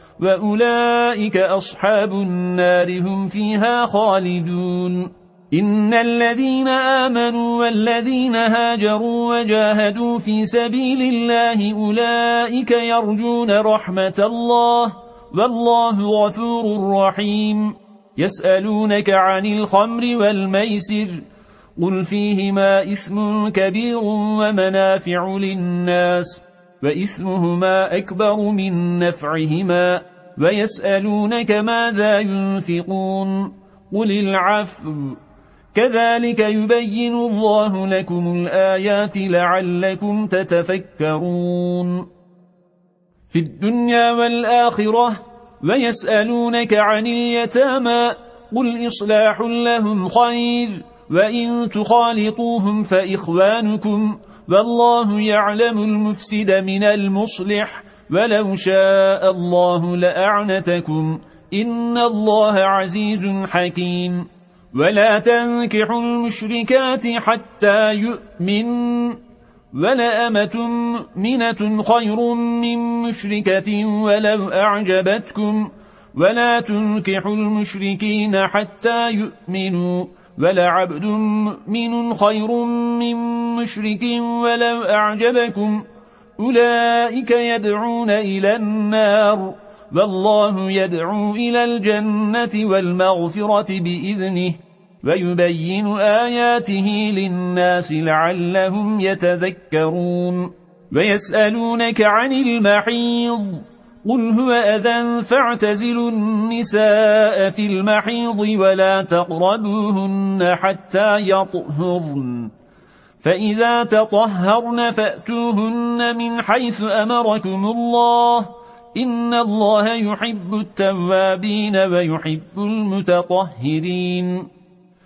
وأولئك أصحاب النار هم فيها خالدون. إن الذين آمنوا والذين هاجروا وجاهدوا في سبيل الله أولئك يرجون رحمة الله والله غفور رحيم. يسألونك عن الخمر والميسر قل فيهما إثم كبير ومنافع للناس وإثمهما أكبر من نفعهما ويسألونك ماذا ينفقون قل العفو كذلك يبين الله لكم الآيات لعلكم تتفكرون. في الدنيا والآخرة ويسألونك عن اليتامى قل إصلاح لهم خير وإن تخالطوهم فإخوانكم والله يعلم المفسد من المصلح ولو شاء الله لأعنتكم إن الله عزيز حكيم. ولا تنكحوا المشركات حتى يؤمن ولأمة مؤمنة خير من مشركة ولو أعجبتكم ولا تنكحوا المشركين حتى يؤمنوا ولعبد مؤمن خير من مشرك ولو أعجبكم أولئك يدعون إلى النار والله يدعو إلى الجنة والمغفرة بإذنه ويبين آياته للناس لعلهم يتذكرون. ويسألونك عن المحيض قل هو أذى فاعتزلوا النساء في المحيض ولا تقربوهن حتى يطهرن فإذا تطهرن فأتوهن من حيث أمركم الله إن الله يحب التوابين ويحب المتطهرين.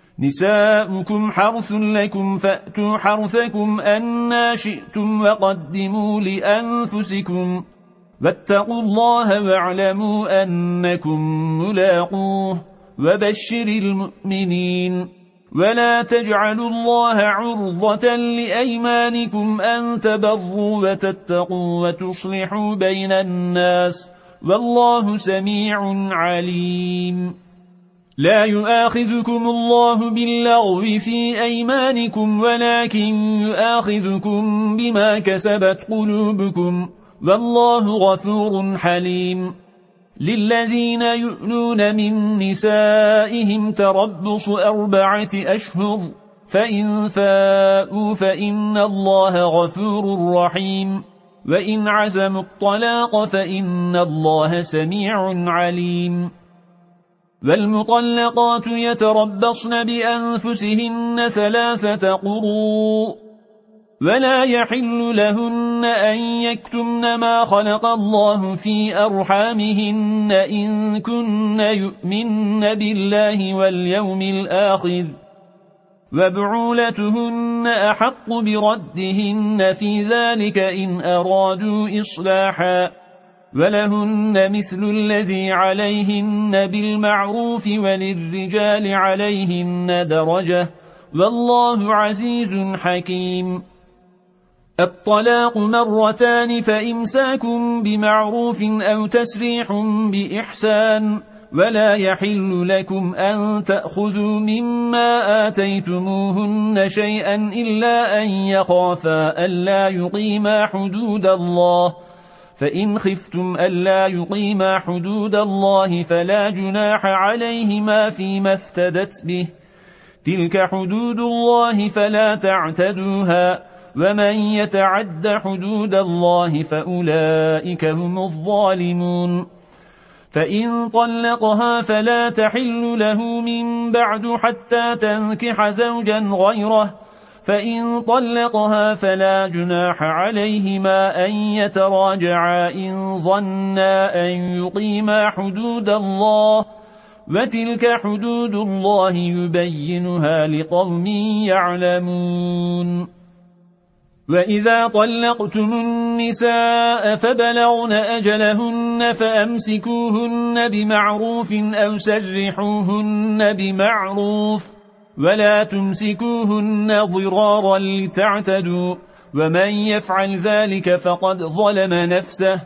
نساؤكم حرث لكم فأتوا حرثكم أنا شئتم وقدموا لأنفسكم واتقوا الله واعلموا أنكم ملاقوه وبشر المؤمنين. ولا تجعلوا الله عرضة لأيمانكم أن تبروا وتتقوا وتصلحوا بين الناس والله سميع عليم. لا يؤاخذكم الله باللغو في أيمانكم ولكن يؤاخذكم بما كسبت قلوبكم والله غفور حليم. للذين يؤلون من نسائهم تربص أربعة أشهر فإن فاءوا فإن الله غفور رحيم وإن عزموا الطلاق فإن الله سميع عليم. والمطلقات يتربصن بأنفسهن ثلاثة قروء ولا يحل لهن أن يكتمن ما خلق الله في أرحامهن إن كن يؤمن بالله واليوم الآخر وبعولتهن أحق بردهن في ذلك إن أرادوا إصلاحا ولهن مثل الذي عليهن بالمعروف وللرجال عليهن درجة والله عزيز حكيم. الطلاق مرتان فإمساكم بمعروف أو تسريح بإحسان ولا يحل لكم أن تأخذوا مما آتيتموهن شيئا إلا أن يخافا ألا يقيما حدود الله فإن خفتم ألا يقيما حدود الله فلا جناح عليهما فيما افتدت به تلك حدود الله فلا تعتدوها ومن يتعد حدود الله فأولئك هم الظالمون. فإن طلقها فلا تحل له من بعد حتى تنكح زوجا غيره فإن طلقها فلا جناح عليهما أن يتراجعا إن ظنا أن يقيما حدود الله وتلك حدود الله يبينها لقوم يعلمون. وإذا طلقتم النساء فبلغن أجلهن فأمسكوهن بمعروف أو سرحوهن بمعروف ولا تمسكوهن ضرارا لتعتدوا ومن يفعل ذلك فقد ظلم نفسه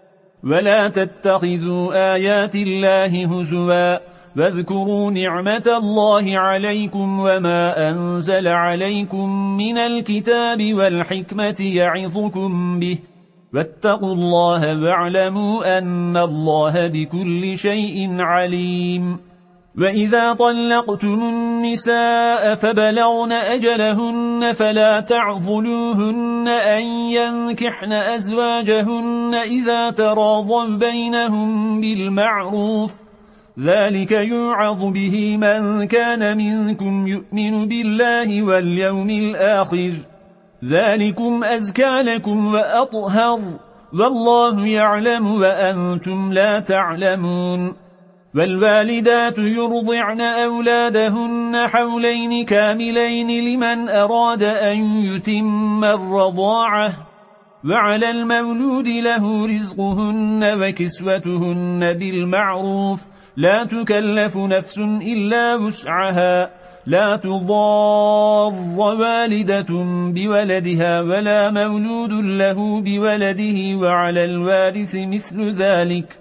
ولا تتخذوا آيات الله هزوا واذكروا نعمة الله عليكم وما أنزل عليكم من الكتاب والحكمة يعظكم به واتقوا الله واعلموا أن الله بكل شيء عليم. وإذا طلقتم النساء فبلغن أجلهن فلا تعضلوهن أن ينكحن أزواجهن إذا تراضوا بينهم بالمعروف ذلك يوعظ به من كان منكم يؤمن بالله واليوم الآخر ذلكم أزكى لكم وأطهر والله يعلم وأنتم لا تعلمون. والوالدات يرضعن أولادهن حولين كاملين لمن أراد أن يتم الرضاعة وعلى المولود له رزقهن وكسوتهن بالمعروف لا تكلف نفس إلا وسعها لا تضار والدة بولدها ولا مولود له بولده وعلى الوارث مثل ذلك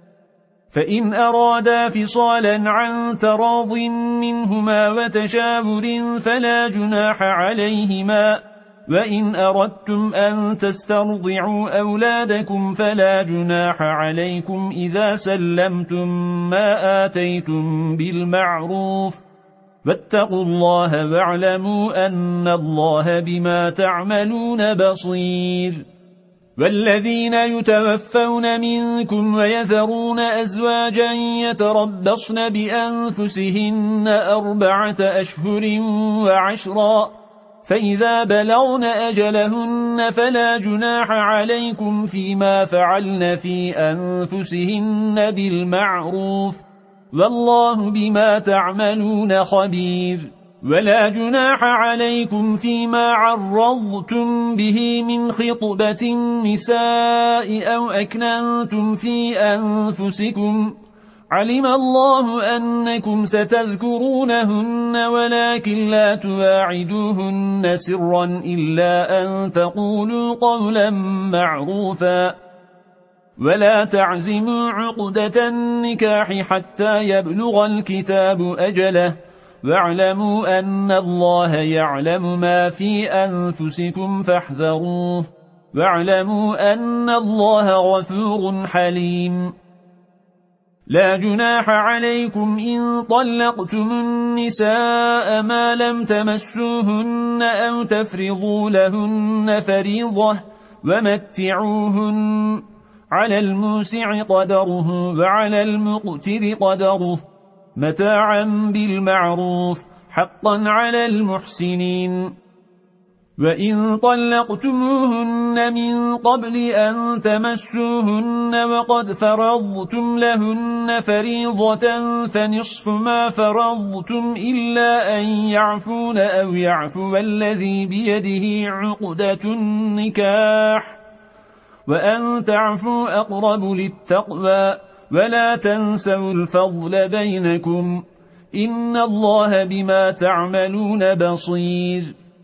فإن أرادا فصالا عن تراض منهما وتشاور فلا جناح عليهما وإن أردتم أن تسترضعوا أولادكم فلا جناح عليكم إذا سلمتم ما آتيتم بالمعروف واتقوا الله واعلموا أن الله بما تعملون بصير. والذين يتوفون منكم ويذرون أزواجا يتربصن بأنفسهن أربعة أشهر وعشرا فإذا بلغن أجلهن فلا جناح عليكم فيما فعلن في أنفسهن بالمعروف والله بما تعملون خبير. ولا جناح عليكم فيما عرضتم به من خطبة النساء أو أكننتم في أنفسكم علم الله أنكم ستذكرونهن ولكن لا تواعدوهن سرا إلا أن تقولوا قولا معروفا ولا تعزموا عقدة النكاح حتى يبلغ الكتاب أجله واعلموا أن الله يعلم ما في أنفسكم فاحذروه واعلموا أن الله غفور حليم. لا جناح عليكم إن طلقتم النساء ما لم تمسوهن أو تفرضوا لهن فريضة ومتعوهن على الموسع قدره وعلى المقتر قدره متاعا بالمعروف حقا على المحسنين. وإن طلقتموهن من قبل أن تمسوهن وقد فرضتم لهن فريضة فنصف ما فرضتم إلا أن يعفون أو يعفو الذي بيده عقدة النكاح وأن تعفوا أقرب للتقوى ولا تنسوا الفضل بينكم إن الله بما تعملون بصير.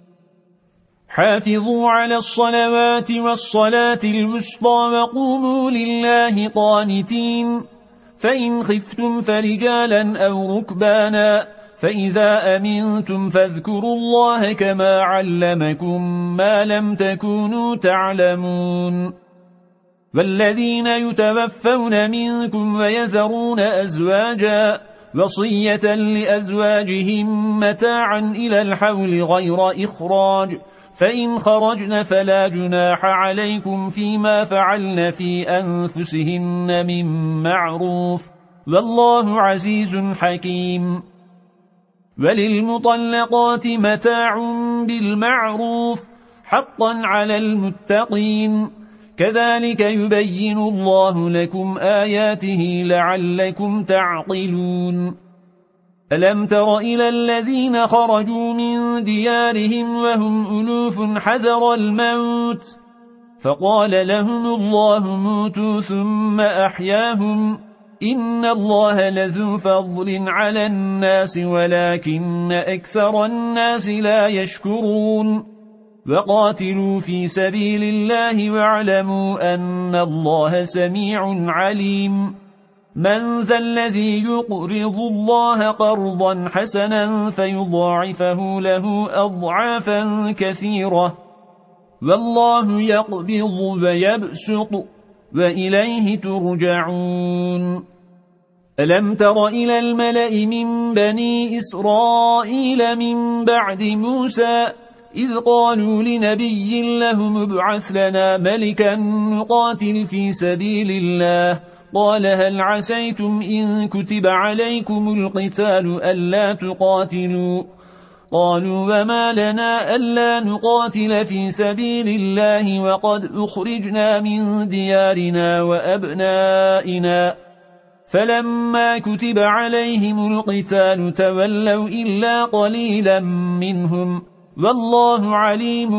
حافظوا على الصلوات والصلاة الوسطى وقوموا لله قانتين. فإن خفتم فرجالا أو ركبانا فإذا أمنتم فاذكروا الله كما علمكم ما لم تكونوا تعلمون. والذين يتوفون منكم ويذرون أزواجا وصية لأزواجهم متاعا إلى الحول غير إخراج فإن خرجن فلا جناح عليكم فيما فعلن في أنفسهن من معروف والله عزيز حكيم. وللمطلقات متاع بالمعروف حقا على المتقين كذلك يبين الله لكم آياته لعلكم تعقلون. ألم تر إلى الذين خرجوا من ديارهم وهم ألوف حذر الموت فقال لهم الله موتوا ثم أحياهم إن الله لذو فضل على الناس ولكن أكثر الناس لا يشكرون. وقاتلوا في سبيل الله واعلموا أن الله سميع عليم. من ذا الذي يقرض الله قرضا حسنا فيضاعفه له أضعافا كثيرة والله يقبض ويبسط وإليه ترجعون. ألم تر إلى الملأ من بني إسرائيل من بعد موسى إذ قالوا لنبي لهم ابعث لنا ملكا نقاتل في سبيل الله قال هل عسيتم إن كتب عليكم القتال ألا تقاتلوا قالوا وما لنا ألا نقاتل في سبيل الله وقد أخرجنا من ديارنا وأبنائنا فلما كتب عليهم القتال تولوا إلا قليلا منهم والله عليم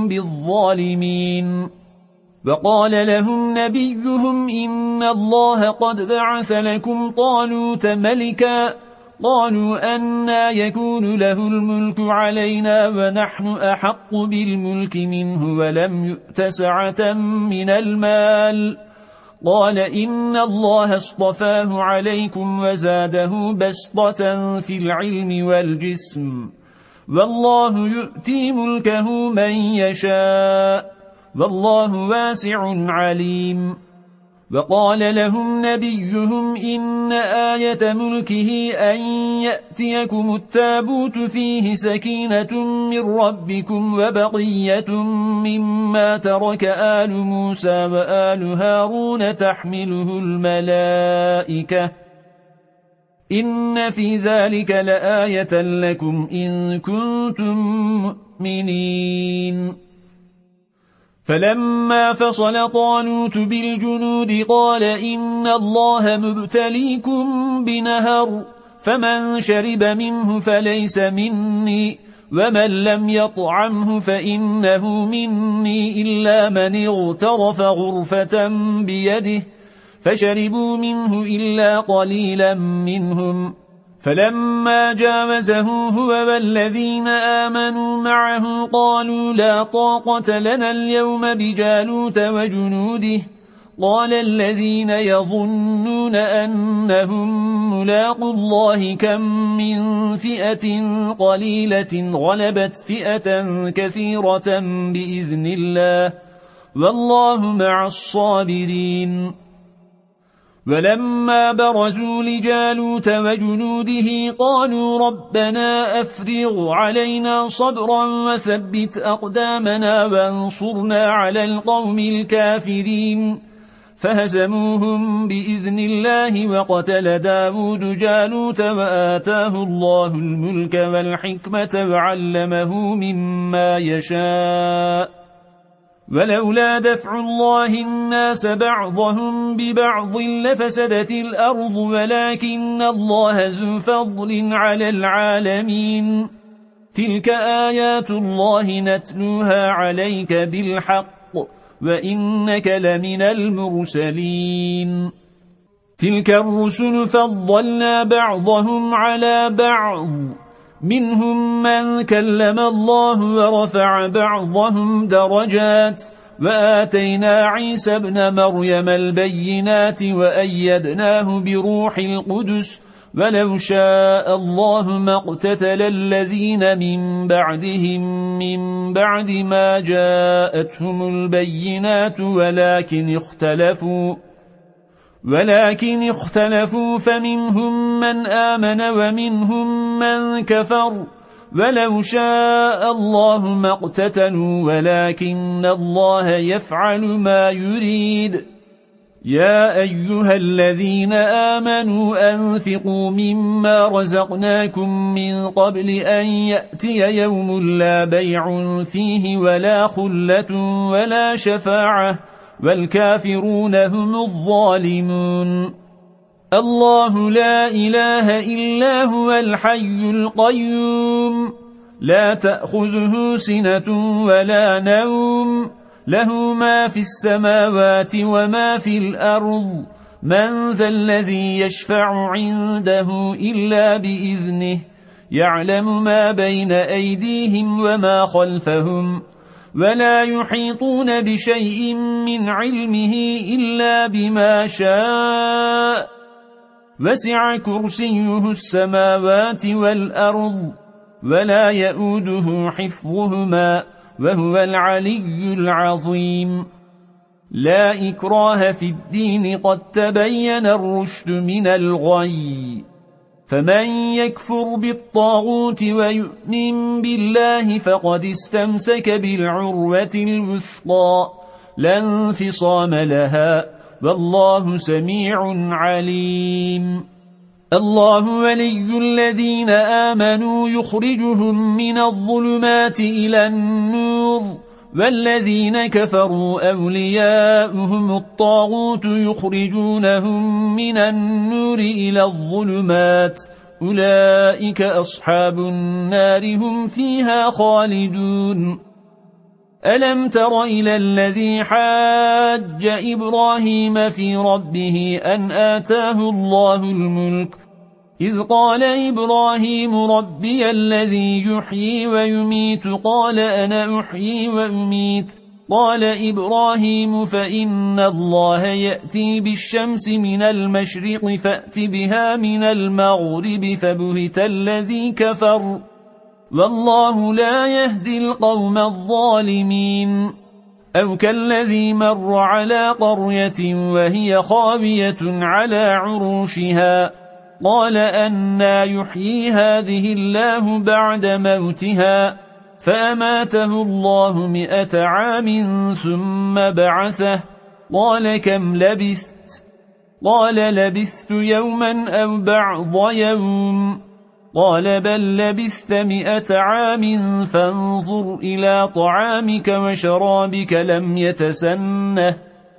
بالظالمين. وقال لهم نبيهم إن الله قد بعث لكم طالوت ملكا قالوا أنى يكون له الملك علينا ونحن أحق بالملك منه ولم يؤت سعة من المال قال إن الله اصطفاه عليكم وزاده بسطة في العلم والجسم والله يؤتي ملكه من يشاء والله واسع عليم. وقال لهم نبيهم إن آية ملكه أن يأتيكم التابوت فيه سكينة من ربكم وبقية مما ترك آل موسى وآل هارون تحمله الملائكة إن في ذلك لآية لكم إن كنتم مؤمنين. فلما فصل طالوت بالجنود قال إن الله مبتليكم بنهر فمن شرب منه فليس مني ومن لم يطعمه فإنه مني إلا من اغترف غرفة بيده فشربوا منه إلا قليلا منهم فلما جاوزه هو والذين آمنوا معه قالوا لا طاقة لنا اليوم بجالوت وجنوده قال الذين يظنون أنهم ملاقوا الله كم من فئة قليلة غلبت فئة كثيرة بإذن الله والله مع الصابرين. ولما برزوا لجالوت وجنوده قالوا ربنا أفرغ علينا صبرا وثبت أقدامنا وانصرنا على القوم الكافرين فهزموهم بإذن الله وقتل داود جالوت وآتاه الله الملك والحكمة وعلمه مما يشاء ولولا دفع الله الناس بعضهم ببعض لفسدت الأرض ولكن الله ذو فضل على العالمين تلك آيات الله نتلوها عليك بالحق وإنك لمن المرسلين تلك الرسل فضلنا بعضهم على بعض منهم من كلم الله ورفع بعضهم درجات وآتينا عيسى ابن مريم البينات وأيدناه بروح القدس ولو شاء الله ما اقتتل الذين من بعدهم من بعد ما جاءتهم البينات ولكن اختلفوا ولكن اختلفوا فمنهم من آمن ومنهم من كفر ولو شاء الله ما اقتتلوا ولكن الله يفعل ما يريد يا أيها الذين آمنوا أنفقوا مما رزقناكم من قبل أن يأتي يوم لا بيع فيه ولا خلة ولا شفاعة والكافرون هم الظالمون الله لا إله إلا هو الحي القيوم لا تأخذه سنة ولا نوم له ما في السماوات وما في الأرض من ذا الذي يشفع عنده إلا بإذنه يعلم ما بين أيديهم وما خلفهم ولا يحيطون بشيء من علمه إلا بما شاء وسع كرسيه السماوات والأرض ولا يؤوده حفظهما وهو العلي العظيم لا إكراه في الدين قد تبين الرشد من الغي فمن يكفر بالطاغوت ويؤمن بالله فقد استمسك بالعروة الوثقى لا انفصام لها والله سميع عليم الله ولي الذين آمنوا يخرجهم من الظلمات إلى النور والذين كفروا أولياؤهم الطاغوت يخرجونهم من النور إلى الظلمات أولئك أصحاب النار هم فيها خالدون ألم تر إلى الذي حاج إبراهيم في ربه أن آتاه الله الملك إذ قال إبراهيم ربي الذي يحيي ويميت قال أنا أحيي وأميت قال إبراهيم فإن الله يأتي بالشمس من المشرق فأت بها من المغرب فبهت الذي كفر والله لا يهدي القوم الظالمين أو كالذي مر على قرية وهي خاوية على عروشها قال أنى يحيي هذه الله بعد موتها فأماته الله مئة عام ثم بعثه قال كم لبثت قال لبثت يوما أو بعض يوم قال بل لبثت مئة عام فانظر إلى طعامك وشرابك لم يتسنه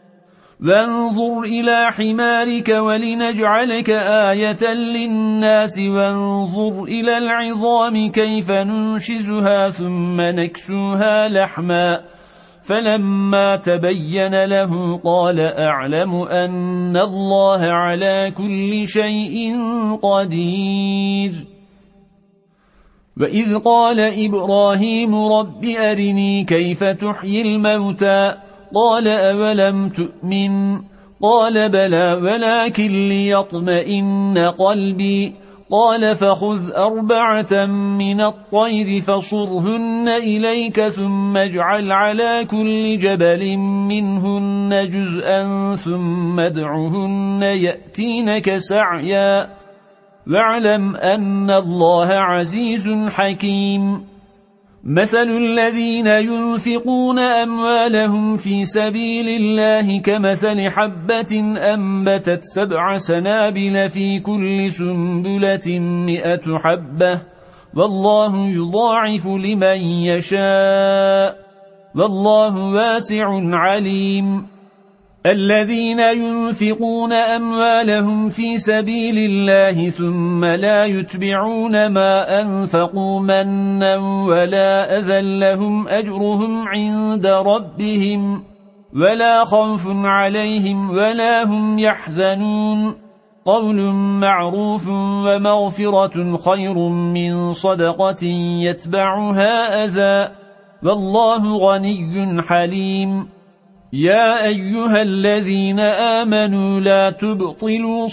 وانظر إلى حمارك ولنجعلك آية للناس وانظر إلى العظام كيف ننشزها ثم نكسوها لحما فلما تبين له قال أعلم أن الله على كل شيء قدير وإذ قال إبراهيم رب أرني كيف تحيي الموتى قال أولم تؤمن قال بلى ولكن ليطمئن قلبي قال فخذ أربعة من الطير فصرهن إليك ثم اجعل على كل جبل منهن جزءا ثم ادعهن يأتينك سعيا واعلم أن الله عزيز حكيم مثل الذين ينفقون أموالهم في سبيل الله كمثل حبة أنبتت سبع سنابل في كل سنبلة مئة حبة والله يضاعف لمن يشاء والله واسع عليم. الذين ينفقون أموالهم في سبيل الله ثم لا يتبعون ما أنفقوا منا ولا أذى لهم أجرهم عند ربهم ولا خوف عليهم ولا هم يحزنون. قول معروف ومغفرة خير من صدقة يتبعها أذى والله غني حليم. يا أيها الذين آمنوا لا تبطلوا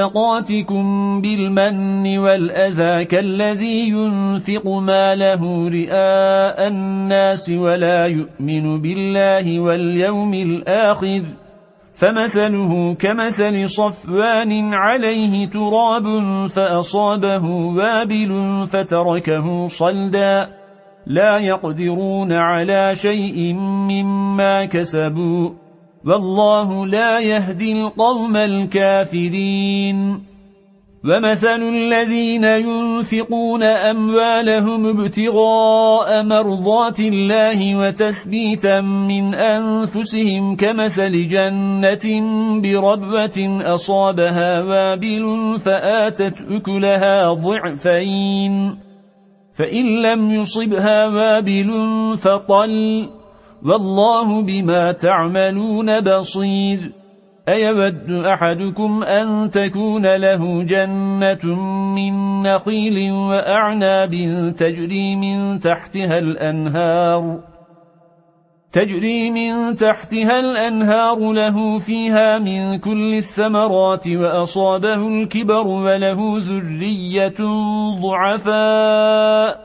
صدقاتكم بالمن والأذى كالذي ينفق ماله رئاء الناس ولا يؤمن بالله واليوم الآخر فمثله كمثل صفوان عليه تراب فأصابه وابل فتركه صلدا لا يقدرون على شيء مما كسبوا والله لا يهدي القوم الكافرين. ومثل الذين ينفقون أموالهم ابتغاء مرضات الله وتثبيتا من أنفسهم كمثل جنة بربوة أصابها وابل فآتت أكلها ضعفين فإن لم يصبها وابل فطل والله بما تعملون بصير. أيود أحدكم أن تكون له جنة من نخيل وأعناب تجري من تحتها الأنهار تجري من تحتها الأنهار له فيها من كل الثمرات وأصابه الكبر وله ذرية ضعفاء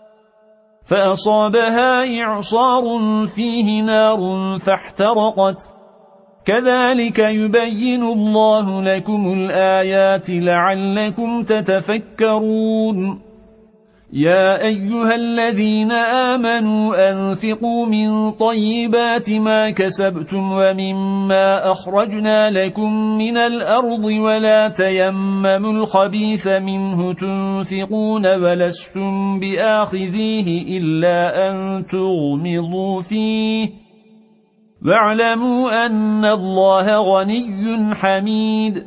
فأصابها إعصار فيه نار فاحترقت كذلك يبين الله لكم الآيات لعلكم تتفكرون. يا أيها الذين آمنوا أنفقوا من طيبات ما كسبتم ومما أخرجنا لكم من الأرض ولا تيمموا الخبيث منه تنفقون ولستم بآخذيه إلا أن تغمضوا فيه واعلموا أن الله غني حميد.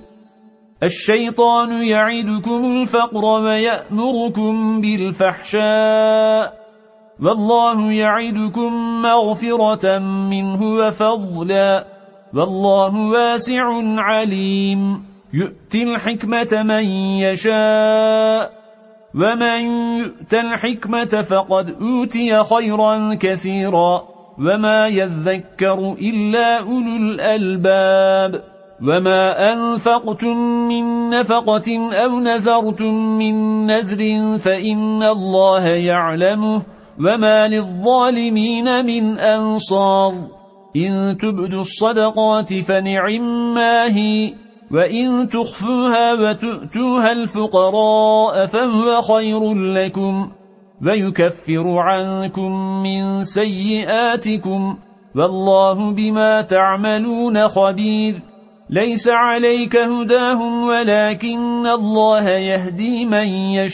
الشيطان يعدكم الفقر ويأمركم بالفحشاء والله يعدكم مغفرة منه وفضلا والله واسع عليم. يؤتي الحكمة من يشاء ومن يؤت الحكمة فقد أوتي خيرا كثيرا وما يذكر إلا أولو الألباب. وما أنفقتم من نفقة أو نذرتم من نذر فإن الله يعلمه وما للظالمين من أنصار. إن تبدوا الصدقات فنعما هي وإن تخفوها وتؤتوها الفقراء فهو خير لكم ويكفر عنكم من سيئاتكم والله بما تعملون خبير. ليس عليك هداهم ولكن الله يهدي من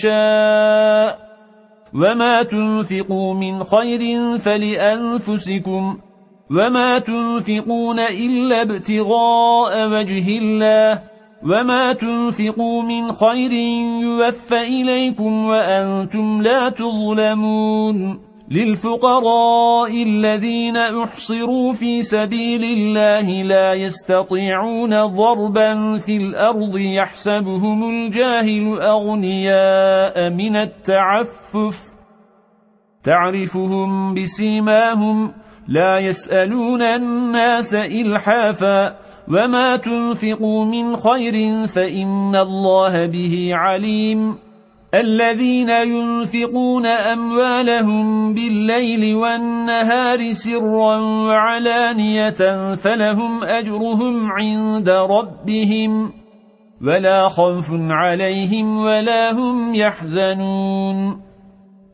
يشاء وما تنفقوا من خير فلأنفسكم وما تنفقون إلا ابتغاء وجه الله وما تنفقوا من خير يوفى إليكم وأنتم لا تظلمون. للفقراء الذين أحصروا في سبيل الله لا يستطيعون ضربا في الأرض يحسبهم الجاهل أغنياء من التعفف تعرفهم بسيماهم لا يسألون الناس إلحافا وما تنفقوا من خير فإن الله به عليم. الذين ينفقون أموالهم بالليل والنهار سرا وعلانية فلهم أجرهم عند ربهم ولا خوف عليهم ولا هم يحزنون.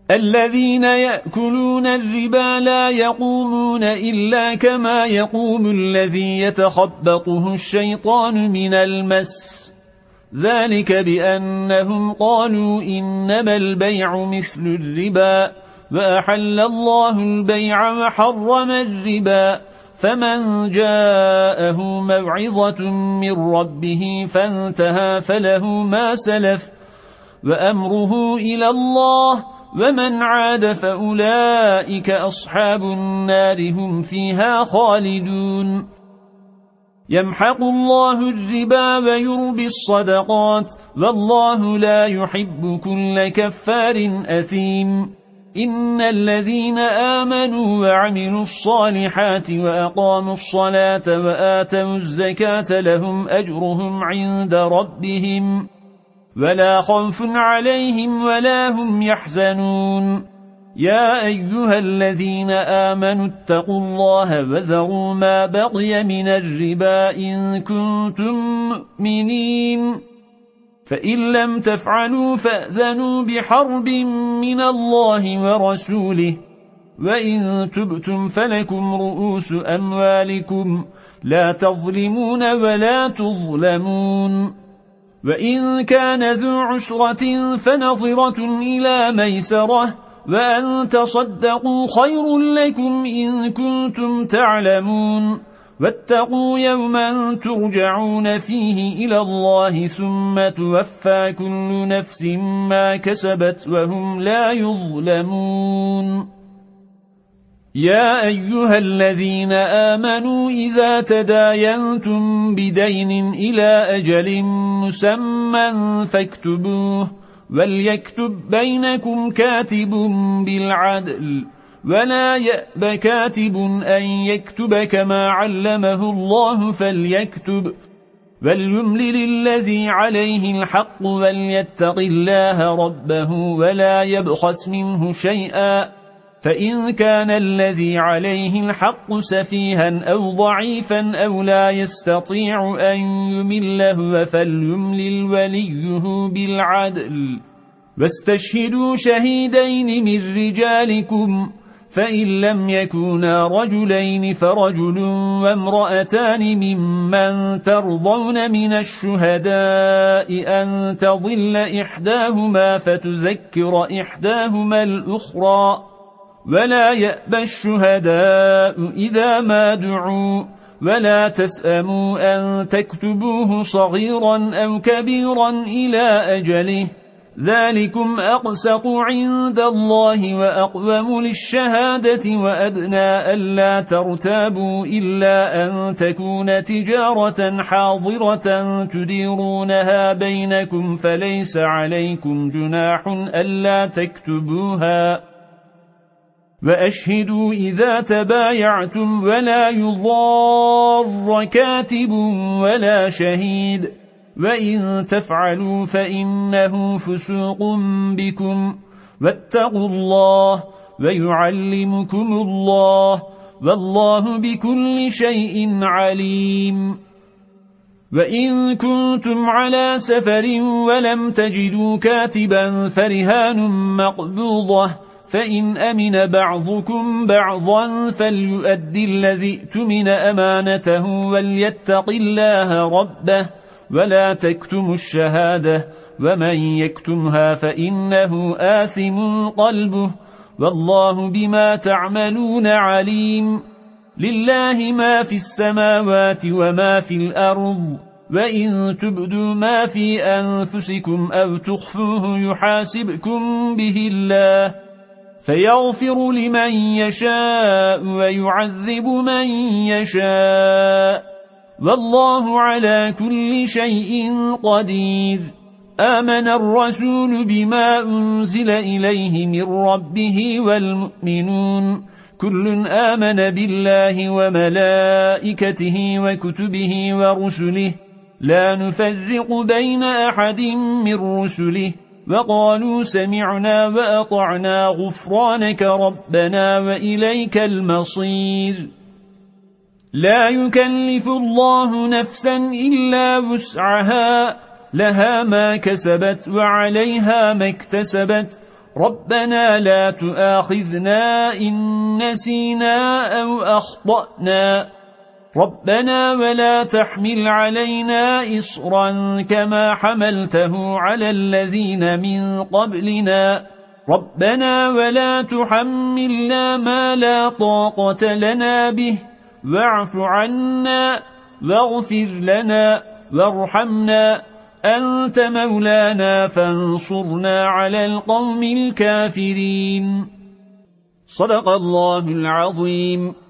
الذين يأكلون الربا لا يقومون إلا كما يقوم الذي يتخبطه الشيطان من المس ذلك بأنهم قالوا إنما البيع مثل الربا وأحل الله البيع وحرم الربا فمن جاءه موعظة من ربه فانتهى فله ما سلف وأمره إلى الله ومن عاد فأولئك أصحاب النار هم فيها خالدون يمحق الله الربا ويربي الصدقات والله لا يحب كل كفار أثيم إن الذين آمنوا وعملوا الصالحات وأقاموا الصلاة وآتوا الزكاة لهم أجرهم عند ربهم ولا خوف عليهم ولا هم يحزنون يا أيها الذين آمنوا اتقوا الله وذروا ما بقي من الربا إن كنتم مؤمنين فإن لم تفعلوا فأذنوا بحرب من الله ورسوله وإن تبتم فلكم رؤوس أموالكم لا تظلمون ولا تظلمون وإن كان ذو عسرة فنظرة إلى ميسرة وأن تصدقوا خير لكم إن كنتم تعلمون واتقوا يوما ترجعون فيه إلى الله ثم توفى كل نفس ما كسبت وهم لا يظلمون يا أيها الذين آمنوا إذا تداينتم بدين إلى أجل مسمى فاكتبوه وليكتب بينكم كاتب بالعدل ولا يأب كاتب أن يكتب كما علمه الله فليكتب وليملل الذي عليه الحق وليتق الله ربه ولا يبخس منه شيئا فإن كان الذي عليه الحق سفيها أو ضعيفا أو لا يستطيع أن يمله فليملل وليه بالعدل واستشهدوا شهيدين من رجالكم فإن لم يكونا رجلين فرجل وامرأتان ممن ترضون من الشهداء أن تضل إحداهما فتذكر إحداهما الأخرى ولا يأبى الشهداء إذا ما دعوا ولا تسأموا أن تكتبوه صغيرا أو كبيرا إلى أجله ذلكم أقسط عند الله وأقوم للشهادة وأدنى ألا ترتابوا إلا أن تكون تجارة حاضرة تديرونها بينكم فليس عليكم جناح ألا تكتبوها وأشهدوا إذا تبايعتم ولا يضار كاتب ولا شهيد وإن تفعلوا فإنه فسوق بكم واتقوا الله ويعلمكم الله والله بكل شيء عليم وإن كنتم على سفر ولم تجدوا كاتبا فرهان مقبوضة فإن أمن بعضكم بعضا فليؤدي الذي اؤتمن أمانته وليتق الله ربه ولا تكتموا الشهادة ومن يكتمها فإنه آثم قلبه والله بما تعملون عليم لله ما في السماوات وما في الأرض وإن تبدوا ما في أنفسكم أو تخفوه يحاسبكم به الله فيغفر لمن يشاء ويعذب من يشاء والله على كل شيء قدير آمن الرسول بما أنزل إليه من ربه والمؤمنون كل آمن بالله وملائكته وكتبه ورسله لا نفرق بين أحد من رسله وقالوا سمعنا وأطعنا غفرانك ربنا وإليك المصير لا يكلف الله نفسا إلا وسعها لها ما كسبت وعليها ما اكتسبت ربنا لا تؤاخذنا إن نسينا أو أخطأنا ربنا ولا تحمل علينا إصرا كما حملته على الذين من قبلنا ربنا ولا تحملنا ما لا طاقة لنا به واعف عنا واغفر لنا وارحمنا أنت مولانا فانصرنا على القوم الكافرين صدق الله العظيم.